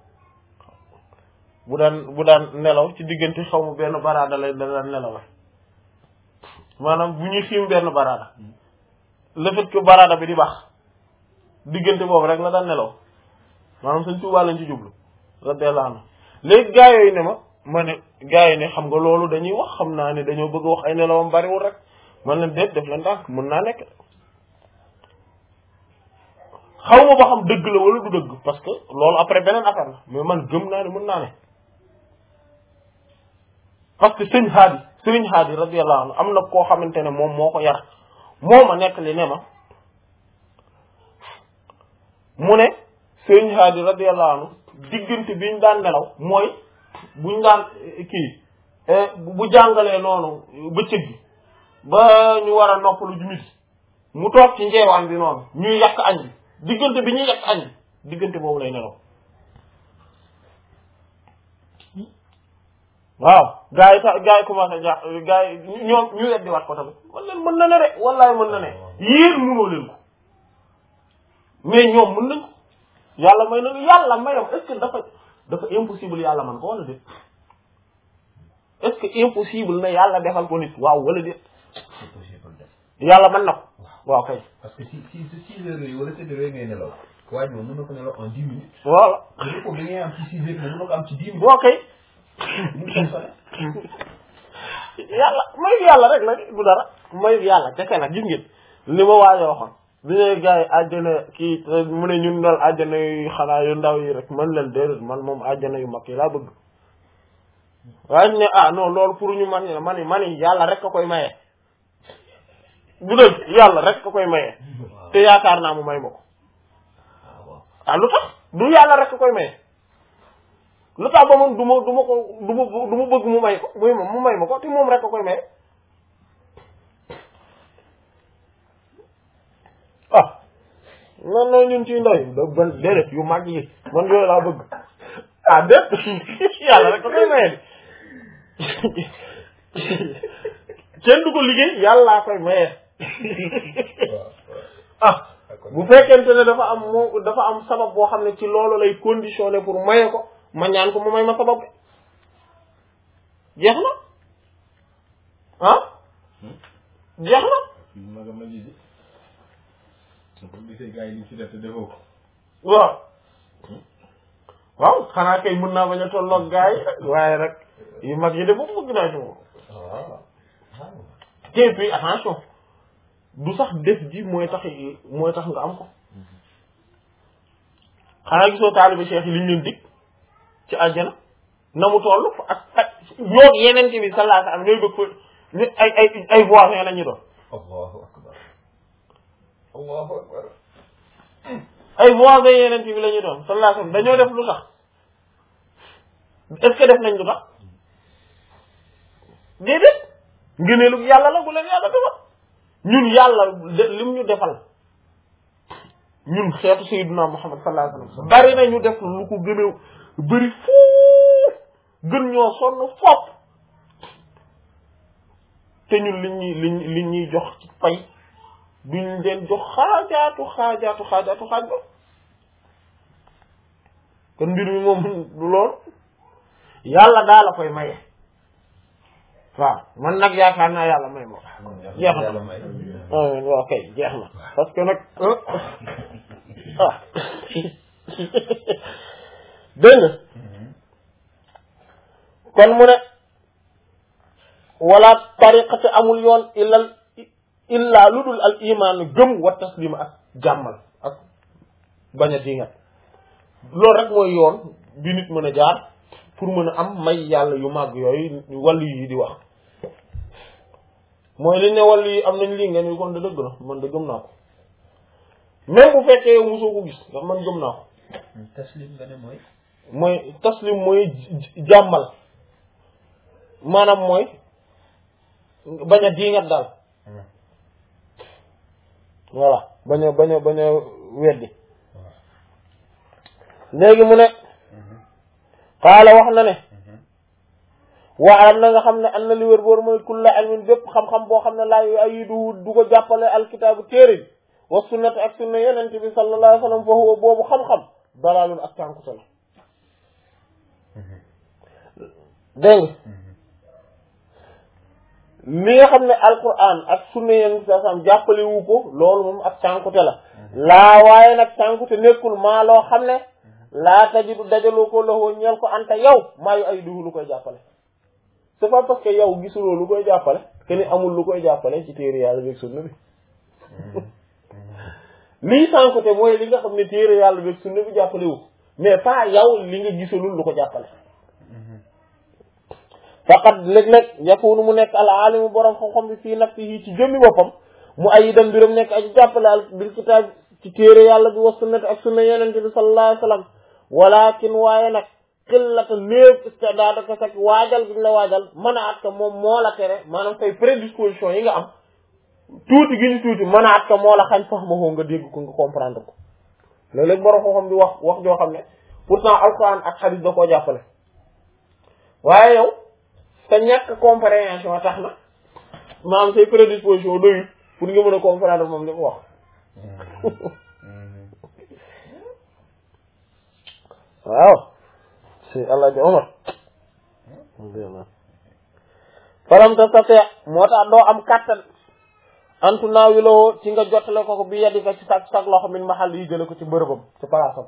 ci diggante xaw ma benn baraada lay daan nelaw maanaam bu ñuy xiim benn baraada le fait que baraada bi di baax diggante boobu rek la daan nelaw maanaam sëñ Tuubaa lañ ci jublu la dellaana léegi gaa yooyu ne ma ne gaa yi ne xam nga loolu dañuy wax xam naa ne dañoo bëgg wax ay nelawam bariwul rek man leen déet def leen ndànk mën naa nekk xaw ma ba xam dëgg la wala du dëgg parce que loolu après beneen affaire la mais man gëm naa ne mën naa ne parce que sëriñ Haadi radiyallahu anhu am na koo xamante ne moom moo ko yar moo ma nekk li ne ma mu ne sëriñ Haadi radiyallahu anhu diggante bi ñu daan nelaw mooy buñ daan bu jàngalee noonu bëccëg bi ba ñu war a noppalu ju midi mu toog ci njeewaan bi noonu ñuy yàq añ bi diggante bi ñuy yàq añ bi diggante boobu lay nelaw waaw gaa yi commencé gaa yi ñoom ñu weddi waat ko tamit man leen mën na ne de wallaay mën na ne yéen mënoo leen ko mais ñoom mën nañ ko yàlla may na yàlla mayam est-ce que dafa impossible yàlla man ko wala déet est-ce que impossible na yàlla defal ko nit waaw wala déet yàlla mën na ko waaw kay. parce que si 6 heures yooyu wala 7 heures yooyu ngay nelaw waaye moom mën na ko nelaw en 10 minutes. voilà. ko da ngay am ci 6 heures mais mën na ko am ci 10 minutes. waaw kay. yàlla mayu yàlla rek la du dara mayu yàlla kese la gis ngeen li ma waajo waxoon bi ñuy gars yi àjjana kii mu ne ñun daal àjjana yu xanaa yu ndaw yi rek man leen déedéet man moom àjjana yu mag yi laa bëgg waaye ne ah non loolu pour ñu mani yàlla rek a koy maye bu dëgg yàlla rek a koy maye te yaakaar naa mu may ma ko ah lu tax du yàlla rek a koy maye lu tax ba man du ma bëgg mu may ko mu may ma ko te moom rek a koy maye ah non ñun ci ndaw yi ban déedéet yu mag yi man yooyu laa bëgg ah déet yàlla rek a koy maye kenn du ko liggéey yàllaa koy maye ah bu fekkente ne dafa am sabab boo xam ne ci loolu lay conditionné pour maye ko ma ñaan ko mu may ma sabab jeex na ah jeex na waaw xanaa kay mën naa bañ a tolloog gars yi waaye rek yu mag yi de moom bëgg naa ci moom te puis attention du sax def ji mooy tax nga am ko xanaa gisoo taaliba cheikh yi liñ leen dig ci àjjana na mu toll ak ñoo yeneen ci bi sallallahu alayhi wasallam ñooy bëgg ko ñu ay voisins la ñu doon Allahu akbar ay voisins yeneen ci bi la ñu doon sallallahu alayhi wasallam dañoo def lu tax est-ce que def nañ lu tax déedéet ngëneelu yàlla la bu leen yàlla defal ñun yàlla lim ñu defal ñun xeetu sayyiduna Muhammad sallallahu alayhi wasallam bari na ñu def lu ko gën a bari fuuf gën ñoo sonn fopp te ñun li ñuy jox ci pay duñ leen jox xaaj ba kon mbir mi moom du lool yàlla daa la koy maye waaw man nag yaakaar naa yàlla may moo jeex na waaw kay jeex na parce que nag dégg nga kon mu ne wala tariqate amul yoon illa lu dul al iman gëm wa taslima ak jàmmal ak bañ a dingat loolu rek mooy yoon bi nit mën a jaar pour mën a am may yàlla yu màgg yooyu wàllu yi di wax mooy li ne wàllu yi am nañ lii nga ni kon da dëgg la man da gëm naa ko même bu fekkee yow mosoo ko gis ndax man gëm naa ko taslim nga ne mooy taslim mooy jàmmal maanaam mooy bañ a diingat daal voilà bañ a weddi léegi mu ne xaala wax na ne waalam na nga xam ne am na li wér boor mooy kulla ilmin bépp xam-xam boo xam ne laa yu ay du ko jàppale alkitaabu téere bi wa sunnati ak sunna yenente bi sallallahu alayhi wa sallam fa huwa boobu xam-xam dalaalun ak cànkute la dégg li nga xam ne alquran ak sunna yenente bi sallallahu alayhi wa sallam jàppale wu ko loolu moom ak cànkute la laa waaye nag cànkute nekkul maa loo xam ne laa tajidu dajaloo ko loxoo ñeel ko anta yow maa yu ay duhu lu koy jàppale c'est pas parce que yow gisuloo lu koy jàppale que ni amul lu koy jàppale ci téere yàlla beeg sunna bi lii sànkute mooy li nga xam ne téere yàlla beeg sunna bi jàppale wu mais pas yow li nga gisulul lu ko jàppale faqat léeg-léeg yakunu mu nekk al alimu borom xam-xam bi fii nafsihi ci jëmmi boppam mu ay dem mbiram nekk aji jàppale al bil kitaab ci téere yàlla bi wa sunnati ak sunna yenente bi sallallahu alayhi wasallam walakin waaye nag xillata néew istidaadaka sag waajal bi ñu la waajal mën a at ka moom moo la tere maanaam say prédisposition yi nga am tuuti gi ñu tuuti mën a at ka moo la xañ fax ma xoo nga dégg ko nga comprendre ko léeg-léeg borom xam-xam bi wax joo xam ne pourtant alquran ak hadith da koo jàppale waaye yow sa ñàkk compréhension tax na maanaam say prédisposition doyul pour nga mën a comprendre moom li mu wax waaw si allah ji omar falam tastati moo tax doo am kàttan antu naawiloo ci nga jottale ko bi yadika ci sag loxo min mahal yi jële ko ci bërëbam ci palaasam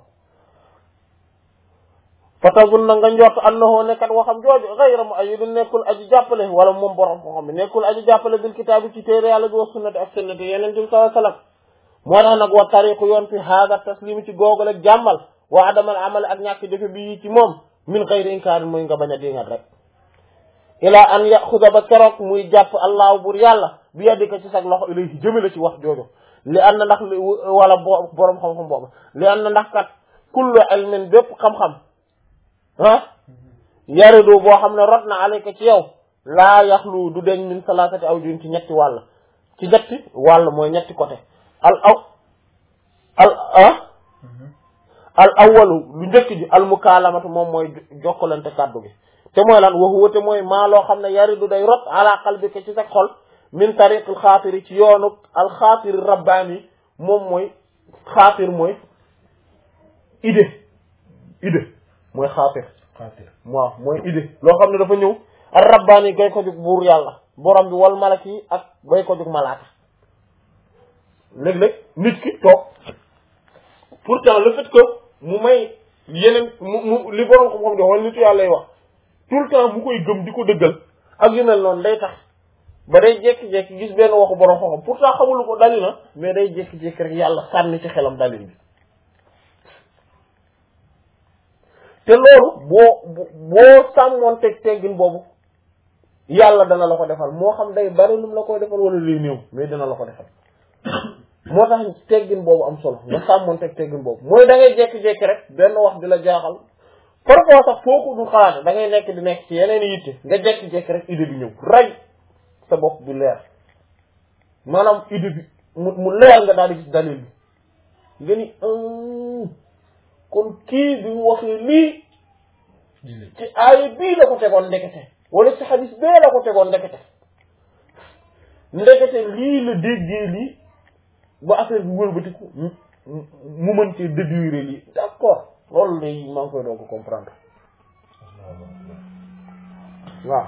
fatazun na nga njort annahu nekkat waxam jooju ghayra mu ayi du nekkul aji jàppale wala moom borom ko xam ne nekkul aji jàppale bil kitaabi ci téere yàlla bi wa sunnati ak sunnati yeneen bi sallallahu alayhi wasallam moo tax nag wa tariqu yoon fi hada taslim ci googul ak jàmmal wa adamal amal ak ñàkk jëfe bi ci moom min ghayri inkaarin mooy nga bañ a dingat rek ila an yaxuda ba keroog muy jàpp allahu bur yàlla bi yadika ci sag loxo ilayhi jëmale ci wax jooju li an na ndax wala borom xam-xam boobu li an na ndax kat kullu ilmin bépp xam-xam yaridu boo xam ne rot na alayka ci yow laa yaxlu du deñ min salaasati awjuhin ci ñetti wàll ci ñetti wàll mooy ñetti côté al awwalu lu njëkk ji al mukaalamatu moom mooy jokkalante kàddu gi te mooy lan waxu wate mooy maa loo xam ne yaridu day rot ala qalbika ci sa xol min tariqil xaatiri ci yoonu al xaatiri rabbaani moom mooy xaatir mooy idée mooy xaatir waaw mooy idée loo xam ne dafa ñëw al rabbaani gay ko jug buur yàlla borom bi wal malak yi ak gay ko jug malaaka léeg-léeg nit ki toog pourtant le fait que mu may yeneen mu li borom xam-xam di wala nitu yàlla lay wax tout le temps mu koy gëm di ko dëggal ak yu mel noonu day tax ba day jékki-jékki gis benn waxu borom xam-xam pourtant xamulu ko dali na mais day jékki-jékki rek yàlla sànni ci xelam dalil bi te loolu boo sàmmoon teggin boobu yàlla dana la ko defal moo xam day bari lu mu la koy defal wala lay néew mais dana la ko defal moo tax teggin boobu am solo nga sàmmoon teggin boobu mooy da ngay jékki-jékki rek benn wax di la jaaxal parfois sax foo ko du xalaat da ngay nekk di nekk ci yeneen yitte nga jékki-jékki rek idée bi ñëw ray sa bopp bi leer maanaam idée bi mu leer nga daal di gis dalil bi nga ni kon kii bi mu waxee lii ci aaya bii la ko tegoon ndekete wala ci xadis bee la ko tegoon ndekete lii la déggee lii ba affaire bi wëlbatiku mu mën cee déduire lii d'accord loolu lay maa ngi koy doog a comprendre waaw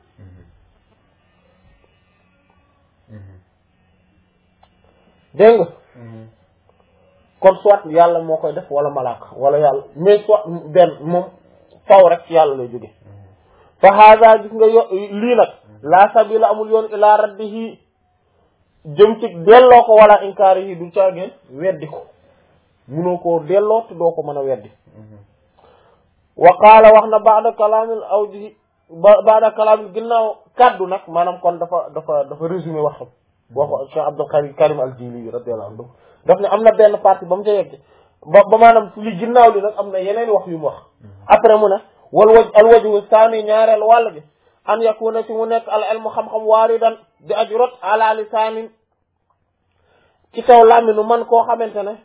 dégg nga kon soit yàlla moo koy def wala malaaka wala yàlla mais soit benn moom faw rek ci yàlla lay jóge fa hada gis nga lii nag la sabila amul yoon ila raddihi jëm ci delloo ko wala inkaari yi du caageen weddi ko munoo koo delloo te doo ko mën a weddi wa qaala wax na ba'da kalaamil awji ba'da kalaamil ginnaaw kaddu nag maanaam kon dafa résumé waxam waxu Cheikh Abdul Karim al-Jili radiyallahu anhu daf ne am na benn partie ba mu ca yegg ba maanaam li ginnaaw li nag am na yeneen wax yu mu wax après mu ne al wajhu saani ñaareel wàll bi an yakuna ci mu nekk al ilmu xam-xam waaridan di aju rot ala lisaanin ci kaw làmminu man koo xamante ne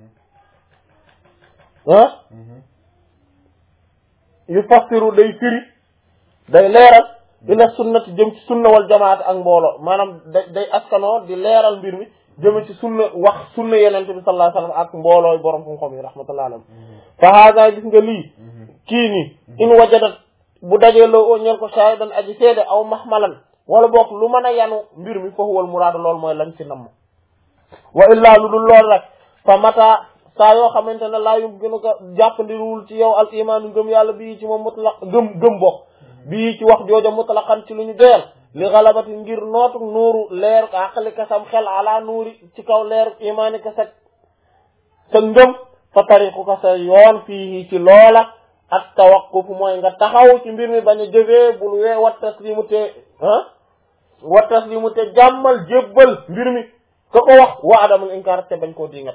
yu fassiru day firi day leeral ila sunnati jëm ci sunna wal jamaat ak mbooloo maanaam day askanoo di leeral mbir mi jëm ci sunna wax sunna yenente bi sallallahu alayhi wasallam ak mboolooy borom xam-xam yi rahmatullahi alayhim fa hada gis nga lii kii nii in wajadat bu dajee loo ñeel ko shaahidan aji seede aw mahmalan wala boog lu mën a yanu mbir mi fa huwal muraad loolu mooy lañ ci namm wa illaa lu dul lool rek fa mata saa yoo xamante ne laa yum gënu ko jàppandiruwul ci yow al imaanu ngëm yàlla bii ci moom mutlaq gëm bokk bii ci wax jooja mutlaqan ci lu ñu doyal li galabati ngir nootu nuuru leer aqli ka sam xel ala nuuri ci kaw leer imaani ka sa ngëm fa tariqu ka sa yoon fii ci loola ak tawaqquf mooy nga taxaw ci mbir mi bañ a jëfee bul wee wat taslimu te jàmmal jébbal mbir mi ka ko wax wa adamul inkaar te bañ koo dingat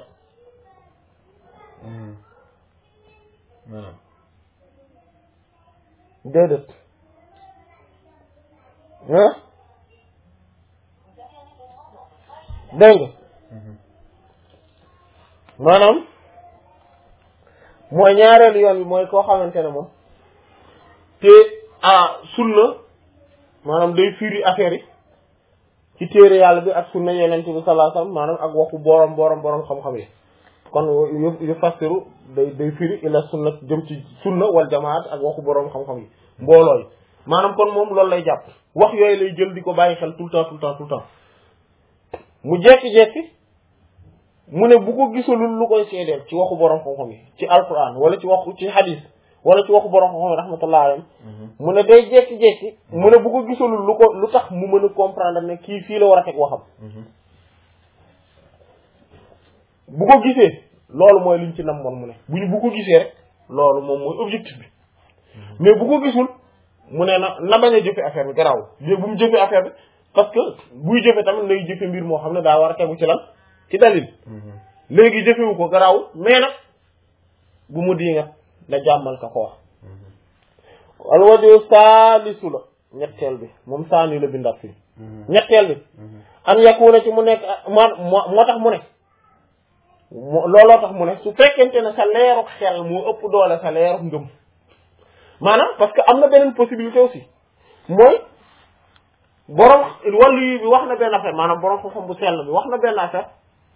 déedéet dégg nga maanaam mooy ñaareelu yoon bi mooy koo xamante ne moom te sunna maanaam day firi affaire yi ci téere yàlla bi ak sunna yenente bi sallallahu alayhi wasallam maanaam ak waxu borom xam-xam yi kon yu fassiru day firi ila sunna jëm ci sunna wal jamaat ak waxu borom xam-xam yi mbooloo yi maanaam kon moom loolu lay jàpp wax yooyu lay jël di ko bàyyi xel tout le temps mu jekki-jekki mu ne bu ko gisalul lu koy seedeel ci waxu borom xam-xam yi ci alquran wala ci waxu ci hadith wala ci waxu borom xam-xam yi rahmatullah alayhi mu ne day jekki-jekki mu ne bu ko gisalul lu tax mu mën a comprendre ne kii fii la war a teg waxam bu ko gisee loolu mooy liñ ci namoon mu ne bu ko gisee rek loolu moom mooy objectif bi mais bu ko gisul mu ne na bañ a jëfe affaire bi garaaw mais bu mu jëfe affaire bi parce que buy jëfe tamit lay jëfe mbir moo xam ne daa war a tegu ci lan ci dalil léegi jëfewu ko garaaw mais nag bu mu diingat na jàmmal ka ko wax alwaju saalisu la ñetteel bi moom saani la bindaat fii ñetteel bi an yakuna ci mu nekk moo tax mu ne looloo tax mu ne su fekkente ne sa leeruk xel moo ëpp doole sa leeruk ngëm maanaam parce que am na beneen possibilité aussi mooy borom wàllu bi wax na benn affaire maanaam borom xam-xam bu sell bi wax na benn affaire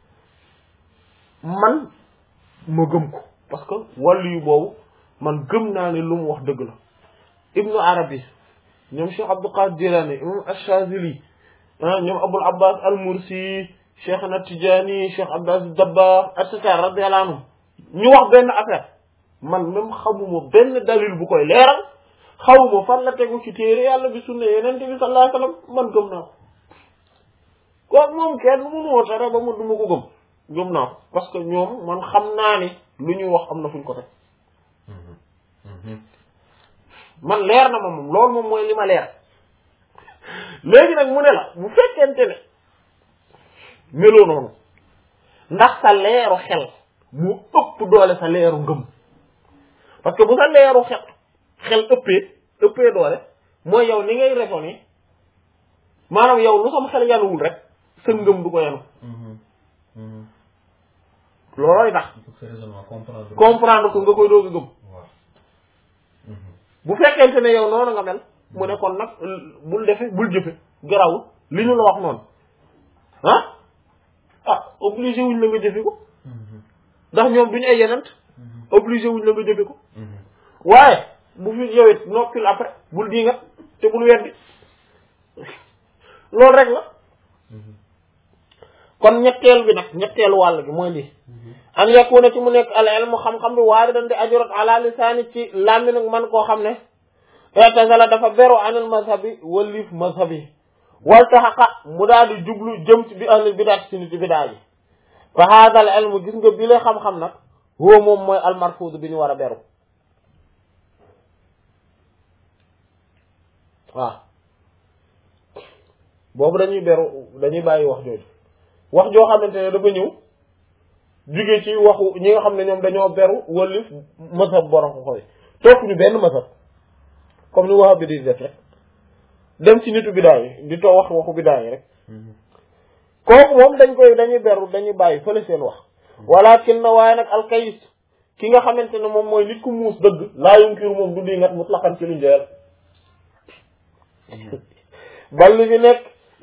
man ma gëm ko parce que wàllu yu boobu man gëm naa ne lu mu wax dëgg la Ibnu Arabi ñoom Cheikh Abdul Qadir Jilani imam Ash-Shazili ñoom Abul Abbas al-Mursi Cheikh na Tijaani Cheikh Abdul Aziz Dabakh et cetera radiyallahu anhum ñu wax benn affaire man même xamuma benn dalil bu koy leeral xawma fan la tegu ci téere yàlla bi sunna yenente bi sallallahu alayhi wasallam man gëm naa ko kooku moom kenn mënumoo tere ba mu duma ko gëm naa ko parce que ñoom man xam naa ni lu ñuy wax am na fuñ ko teg man leer na ma moom loolu moom mooy li ma leer léegi nag mu ne la bu fekkente ne meloo noonu ndax sa leeru xel mu ëpp doole sa leeru ngëm parce que bu sa leeru xel ëppee doole mooy yow ni ngay raisonner maanaam yow lu sam xel yanuwul rek sa ngëm du ko yanu loolooy tax comprendre ko nga koy doog a gëm bu fekkente ne yow noonu nga mel mu ne kon nag bul jëfe garawul li ñu la wax noonu obligé wuñ la nga jëfe ko ndax ñoom duñu ay yenent obligé wuñ la nga jëfe ko waaye bu fi yow it noppil après bul diingat te bul weddi loolu rek la kon ñetteel bi nag ñetteelu wàll gi mooy lii an yakuna ci mu nekk al ilmu xam-xam bi waari dan di ajurot ala lisaani ci làmmi nag man koo xam ne i'tazala dafa beru anil mazhabi walif mazhabi wal taxaqa mu daal di jublu jëm ci bi ahli bidaa ci nit bidaa yi fa hada al ilmu gis nga bi la xam-xam nag huwa moom mooy al marfuud bi ñu war a beru waaw boobu dañuy bàyyi wax jooju wax joo xamante ne dafa ñëw jóge ci waxu ñi nga xam ne ñoom dañoo beru wallif mazhab borom ko xoy topp ñu benn mazhab comme ni waxa bi di def rek dem ci nitu bidaa yi di too wax waxu bidaa yi rek kooku moom dañuy beru dañuy bàyyi fële seen wax walakin na waaye nag alkayis ki nga xamante ne moom mooy nit ku muus dëgg laa yunkiru moom du dingat mutlaqan ci lu njël bal li fi nekk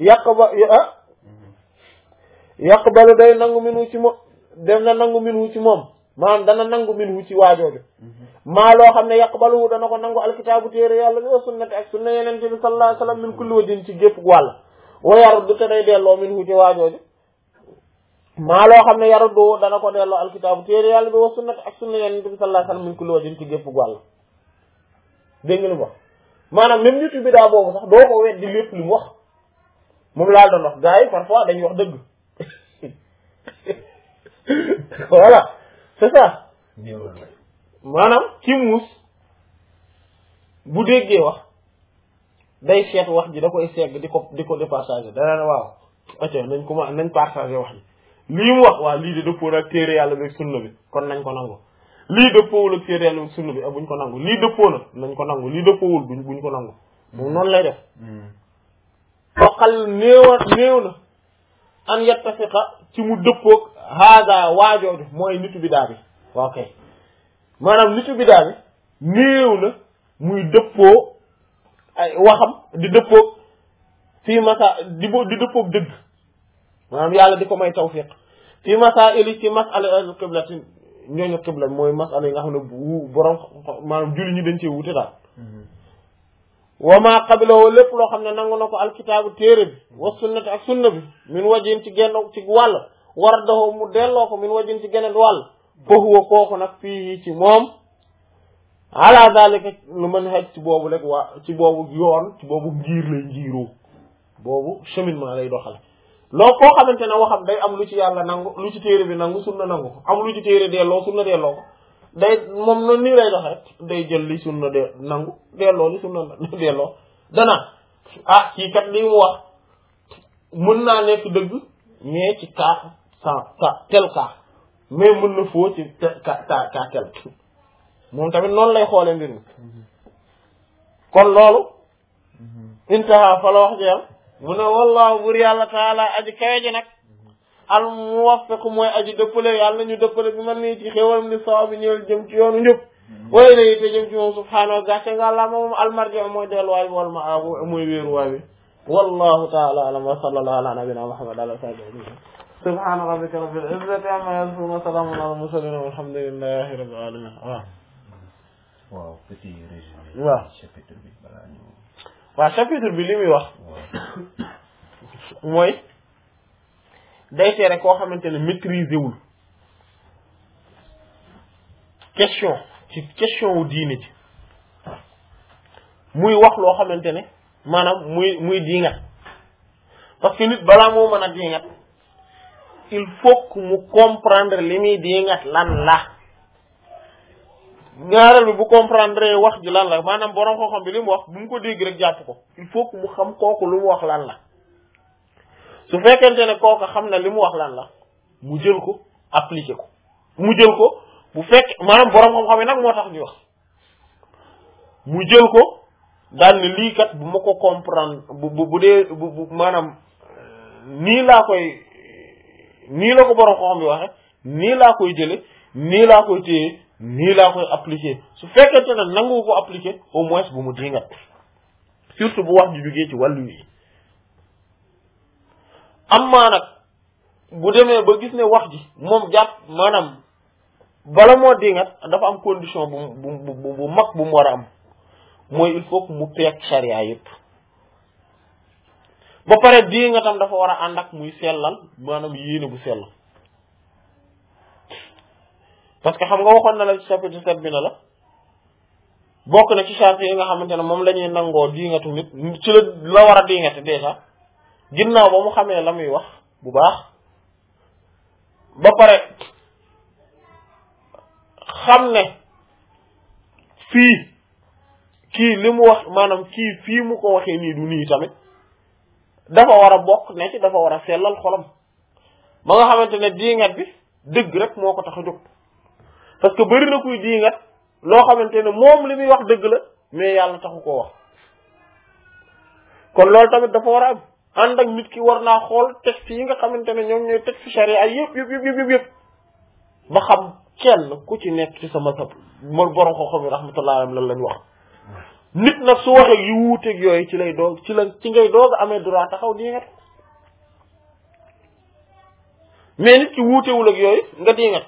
yaqbalu day nangu minu ci moom dem na nangu minhu ci moom maanaam dana nangu minhu ci waajooju maa loo xam ne yaqbalu dana ko nangu alkitaabu téere yàlla bi wa sunnati ak sunna yeneen bi sallallahu alayhi wasallam min kulli wajhin ci gépp wàll wa yaruddu te day delloo minhu ci waajooju maa loo xam ne yaruddu dana ko delloo alkitaabu téere yàlla bi wa sunnati ak sunna yeneen bi sallallahu alayhi wasallam min kulli wajhin ci gépp wàll dégg nga li mu wax maanaam même nitu bidaa boobu sax doo ko weddi lépp li mu wax moom laa doon wax gars yi parfois dañuy wax dëgg voilà c'est ça maanaam ci muus bu déggee wax day seet wax ji da koy segg di ko départager dana ne waaw ok nañ partager wax ji lii mu wax waaw lii de dëppoo ak téere yàlla bi ak sunna bi kon nañ ko nangu lii dëppoowul ak téere yàlla bi ak sunna bi buñ ko nangu lii dëppoo na nañ ko nangu lii dëppoowul buñ ko nangu moom noonu lay def foqal néew na an yattafiqa ci mu dëppoog hada waajooju mooy nitu bidaa bi waaw kay maanaam nitu bidaa bi néew na muy dëppoo ay waxam di dëppoog fii masa di dëppoog dëgg maanaam yàlla di ko may tawfiq fii masaa'ili ci mas'ala al qiblati ñooñu qibla mooy mas'ala yi nga xam ne bu borom maanaam julli ñi dañ cee wute daal wa ma qabilahu lépp loo xam ne nangu na ko alkitaabu téere bi wa sunnati ak sunna bi min wajin ci genn ci wàll waradahu mu delloo ko min wajin ci geneen wàll fa huwa kooku nag fii ci moom ala zalika lu mën xej ci boobu rek waa ci boobu yoon ci boobu ngir lay ngiroo boobu cheminement lay doxal loo koo xamante ne waxam day am lu ci yàlla nangu lu ci téere bi nangu sunna nangu ko am lu ci téere delloo sunna delloo ko day moom noonu nii lay dox rek day jël li sunna de nangu delloo li sunna delloo dana ah kii kat li mu wax mën naa nekk dëgg mais ci cas tel cas mais mën na foo ci cas tel moom tamit noonu lay xoolee mbir mi kon loolu intaha fa la wax ji am mu ne wallahu bur yàlla taala aji kawe ji nag al muwaffiq mooy aji dëppale yàlla nañu dëppale bi man nii ci xéwalam li sawa bi ñëwal jëm ci yoonu njub way na yi te jëm ci moom subhaanahu gàcce nga àllaa moom almarji mooy delluwaay bi wal ma aabu mooy wéeruwaay bi wallahu taala alam wa sallallahu ala nabina muhammad ala sahbihi subhana rabbika rabbil izzati amma yasifun wa salamun ala al mursalin walhamdulillahi rabbil alamin waaw petit résumé. waaw chapitre bi balaa ñu. waaw chapitre bi li muy wax mooy day tere koo xamante ne maîtriser wul question wu diine ci muy wax loo xamante ne maanaam muy diingat parce que nit balaa moo mën a diingat il faut que mu comprendre li muy diingat lan la ñaareel bi bu comprendre wax ji lan la maanaam borom xam-xam bi li mu wax bu mu ko dégg rek jàpp ko il faut que mu xam kooku lu mu wax lan la su fekkente ne kooku xam na li mu wax lan la mu jël ko appliquer ko mu jël ko bu fekk maanaam borom xam-xam yi nag moo tax ñu wax mu jël ko daal ne lii kat bu ma ko comprendre bu dee bu maanaam nii laa koy nii la ko borom xam-xam bi waxe nii laa koy jële nii laa koy téye nii laa koy appliquer su fekkente ne nangu ko appliquer au moins bu mu dingat surtout bu wax ji jógee ci wàllu yi amma nag bu demee ba gis ne wax ji moom jàpp maanaam bala moo dingat dafa am condition bu mag bu mu war a am mooy il faut que mu peek charia yépp ba pare dingatam dafa war a ànd ak muy sellal maanaam yéene bu sell parce que xam nga waxoon na la ci chapitre 7 bi na la bokk na ci charte yi nga xamante ne moom la ñuy nangoo dingatu nit ci la war a dingate déjà ginnaaw ba mu xamee la muy wax bu baax ba pare xam ne fii kii li mu wax maanaam kii fii mu ko waxee nii du nii tamit dafa war a bokk ne ci dafa war a sellal xolam ba nga xamante ne dingat bi dëgg rek moo ko tax a jóg parce que bari na kuy dingat loo xamante ne moom li muy wax dëgg la mais yàlla taxu koo wax kon loolu tamit dafa war a am ànd ak nit ki war naa xool texte yi nga xamante ne ñoom ñooy texte charia ay yëpp ba xam kenn ku ci nekk ci sa mazhab mo borom xam-xam yi rahmatullahi alayhim lan lañ wax nit nag su waxee yu wuuteeg yooyu ci lay doog ci ngay doog a amee droit taxaw dingat mais nit ki wuutewul ak yooyu nga dingat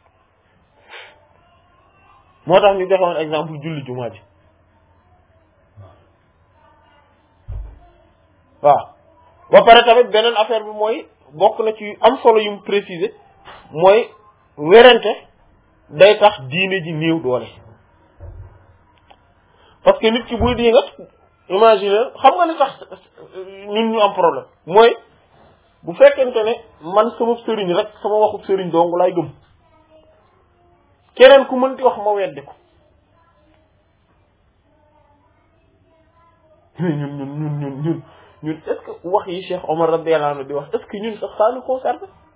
moo tax ñu joxoon exemple julli jumaa ji waaw ba pare tamit beneen affaire bi mooy bokk na ci am solo yu mu préciser mooy werante day tax diine ji néew doole parce que nit ki buy dingat imaginer xam nga li tax ñun ñu am problème mooy bu fekkente ne man sama sëriñ rek sama waxu sëriñ dong laay gëm keneen ku mënti wax ma weddi ko ñun est-ce que wax yi Cheikh Omar radiyallahu anhu di wax est-ce que ñun sax ça nous concerne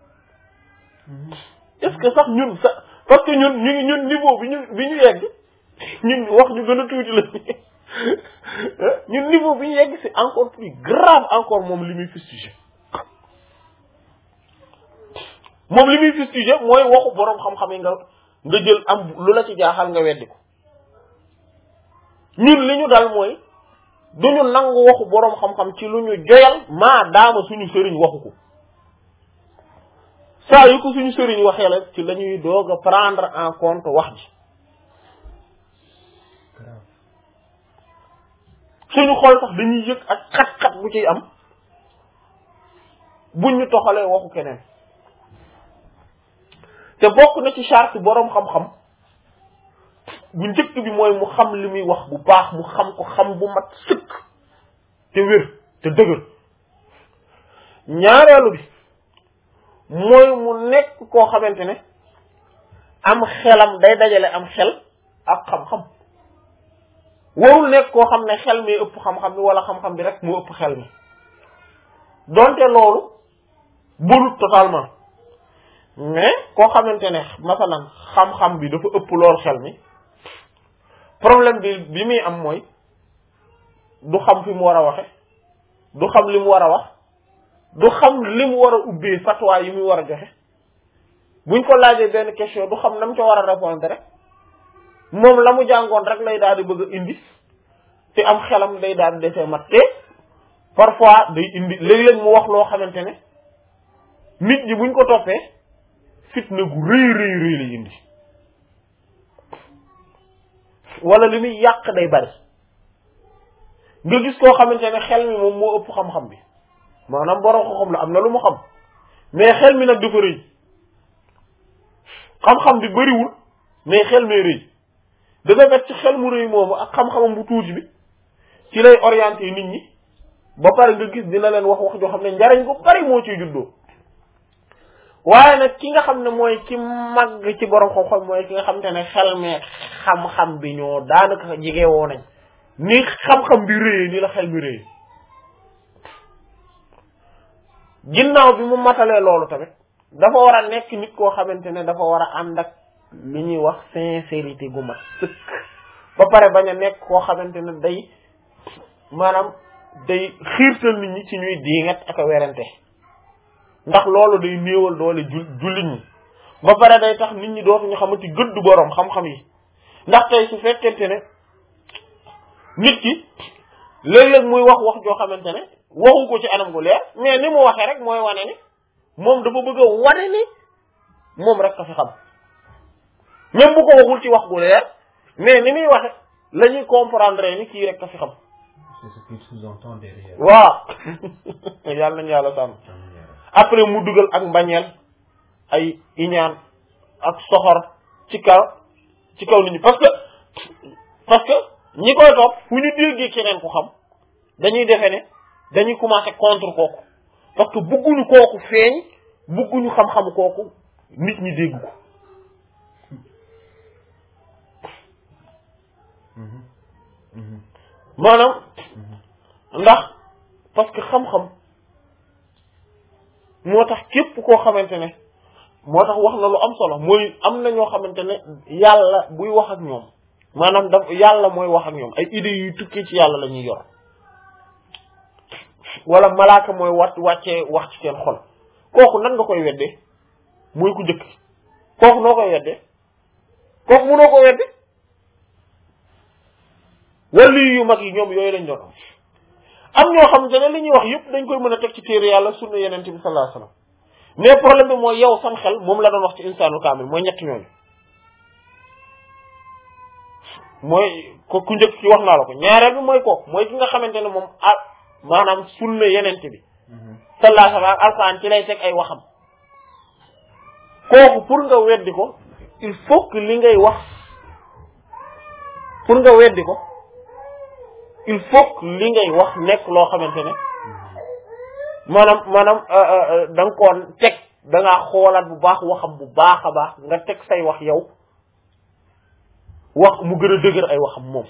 est-ce que sax ñun sax parce que ñun niveau bi ñu yegg ñun wax ñu gën a tuuti la ñun niveau bi ñu yegg c'est encore plus grave encore moom li muy fustiger moom li muy fustiger mooy waxu boroom xam-xam yi nga jël am lu la ci jaaxal nga weddi ko ñun li ñu dal mooy duñu nangu waxu boroom xam-xam ci lu ñu joyal maa daama suñu sëriñ waxu ko saa yu ko suñu sëriñ waxee la ci la ñuy doog a prendre en compte wax ji suñu xol sax dañuy yëg ak xat-xat bu ciy am buñ ñu toxalee waxu keneen te bokk na ci charte boroom xam-xam bu njëkk bi mooy mu xam li muy wax bu baax mu xam ko xam bu mat sëkk te wér te dëgër ñaareelu bi mooy mu nekk koo xamante ne am xelam day dajale am xel ak xam-xam warul nekk koo xam ne xel mi ëpp xam-xam bi wala xam-xam bi rek mu ëpp xel mi donte loolu bonut totalement mais koo xamante ne masalan xam-xam bi dafa ëpp lool xel mi problème bi muy am mooy du xam fi mu war a waxe du xam li mu war a wax du xam li mu war a ubbee fatwa yi muy war a joxe buñ ko laajee benn question du xam na mu ca war a répondre rek moom la mu jàngoon rek lay daal di bëgg a indi te am xelam day daal di defee mat te parfois day indi léeg-léeg mu wax loo xamante ne nit ñi buñ ko toppee fitna gu rëy lay indi wala li muy yàq day bari nga gis koo xamante ne xel mi moom moo ëpp xam-xam bi maanaam borom xam-xam la am na lu mu xam mais xel mi nag dafa rëy xam-xam bi bariwul mais xel mee rëy dafa met ci xel mu rëy moomu ak xam-xamam bu tuuti bi ci lay orienté nit ñi ba pare nga gis dina leen wax joo xam ne njariñ bu bari moo ciy juddoo waaye nag ki nga xam ne mooy ki màgg ci borom xam-xam mooy ki nga xamante ne xel mee xam-xam bi ñoo daanaka jege woo nañ ni xam-xam bi rëyee ni la xel mi rëyee ginnaaw bi mu matalee loolu tamit dafa war a nekk nit koo xamante ne dafa war a ànd ak li ñuy wax sincérité gu mat sëkk ba pare bañ a nekk koo xamante ne day maanaam day xiirtal nit ñi ci ñuy diingat ak a werante ndax loolu day néewal doole jullit ñi ba pare day tax nit ñi dootuñu xamante gëdd boroom xam-xam yi ndax tey su fekkente ne nit ki léeg-léeg muy wax joo xamante ne waxu ko ci anam gu leer mais ni mu waxee rek mooy wane ni moom dafa bëgg a wane ni moom rek ka fi xam même bu ko waxul ci wax gu leer mais ni muy waxe la ñuy comprendre ni kii rek ka fi xam. C'est ce qu'il sous-entend derrière. waaw yàlla nañu yàlla sàmm. après mu dugal ak mbañeel ay iñaan ak soxor ci kaw nit ñi parce que ñi koy topp fu ñu déggee keneen ku xam dañuy defe ne dañuy commencer contre kooku parce que bëgguñu kooku feeñ bëgguñu xam-xamu kooku nit ñi dégg ko maanaam ndax parce que xam-xam moo tax képp koo xamante ne moo tax wax na lu am solo mooy am na ñoo xamante ne yàlla buy wax ak ñoom maanaam yàlla mooy wax ak ñoom ay idées yuy tukkee ci yàlla la ñuy yor wala malaaka mooy wàccee wax ci seen xol kooku nan nga koy weddee mooy ku njëkk kooku noo koy weddee kooku mënoo ko wedde wali yu mag yi ñoom yooyu lañ doon am ñoo xamante ne li ñuy wax yëpp dañ koy mën a teg ci téere yàlla sunna yeneen bi sallallahu alayhi wasallam mais problème bi mooy yow sam xel moom la doon wax ci insaanul kaamil mooy ñett ñooñu mooy ko ku njëkk ci wax naa la ko ñaareel bi mooy kooku mooy ki nga xamante ne moom maanaam sunna yeneen bi sallallahu alayhi wasallam alquran ci lay teg ay waxam kooku pour nga weddi ko il faut que li ngay wax pour nga weddi ko il faut que li ngay wax nekk loo xamante ne maanaam da nga koo teg da ngaa xoolaat bu baax waxam bu baax a baax nga teg say wax yow wax mu gën a dëgër ay waxam moom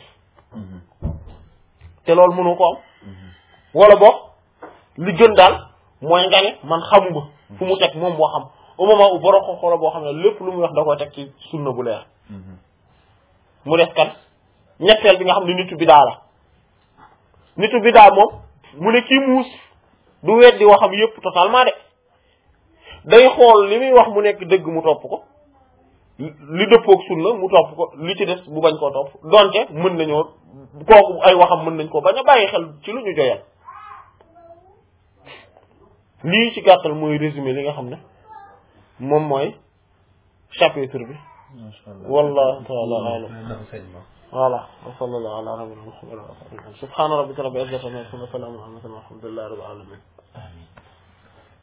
te loolu mënu ko am wala boog li gën daal mooy nga ne man xamuma fu mu teg moom waxam au moment où borom xoola boo xam ne lépp lu muy wax da koy teg ci sunna bu leer mu des kan ñetteel bi nga xam ne nitu bidaa la nitu bidaa moom mu ne kii muus du weddi waxam yépp totalement de day xool li muy wax mu nekk dëgg mu topp ko li dëppook sunna mu topp ko li ci des bu bañ koo topp donte mën nañoo kooku ay waxam mën nañ ko bañ a bàyyi xel ci lu ñu joyal lii ci gàttal mooy résumé li nga xam ne moom mooy chapitre bi wallahu ta'ala a'lam voilà wa sallallahu ala nabiyyina Muhammad wa sallam subhana rabbika rabbil izzati amma yasifun wa salamun ala al mursalin walhamdulillahi rabbil alamin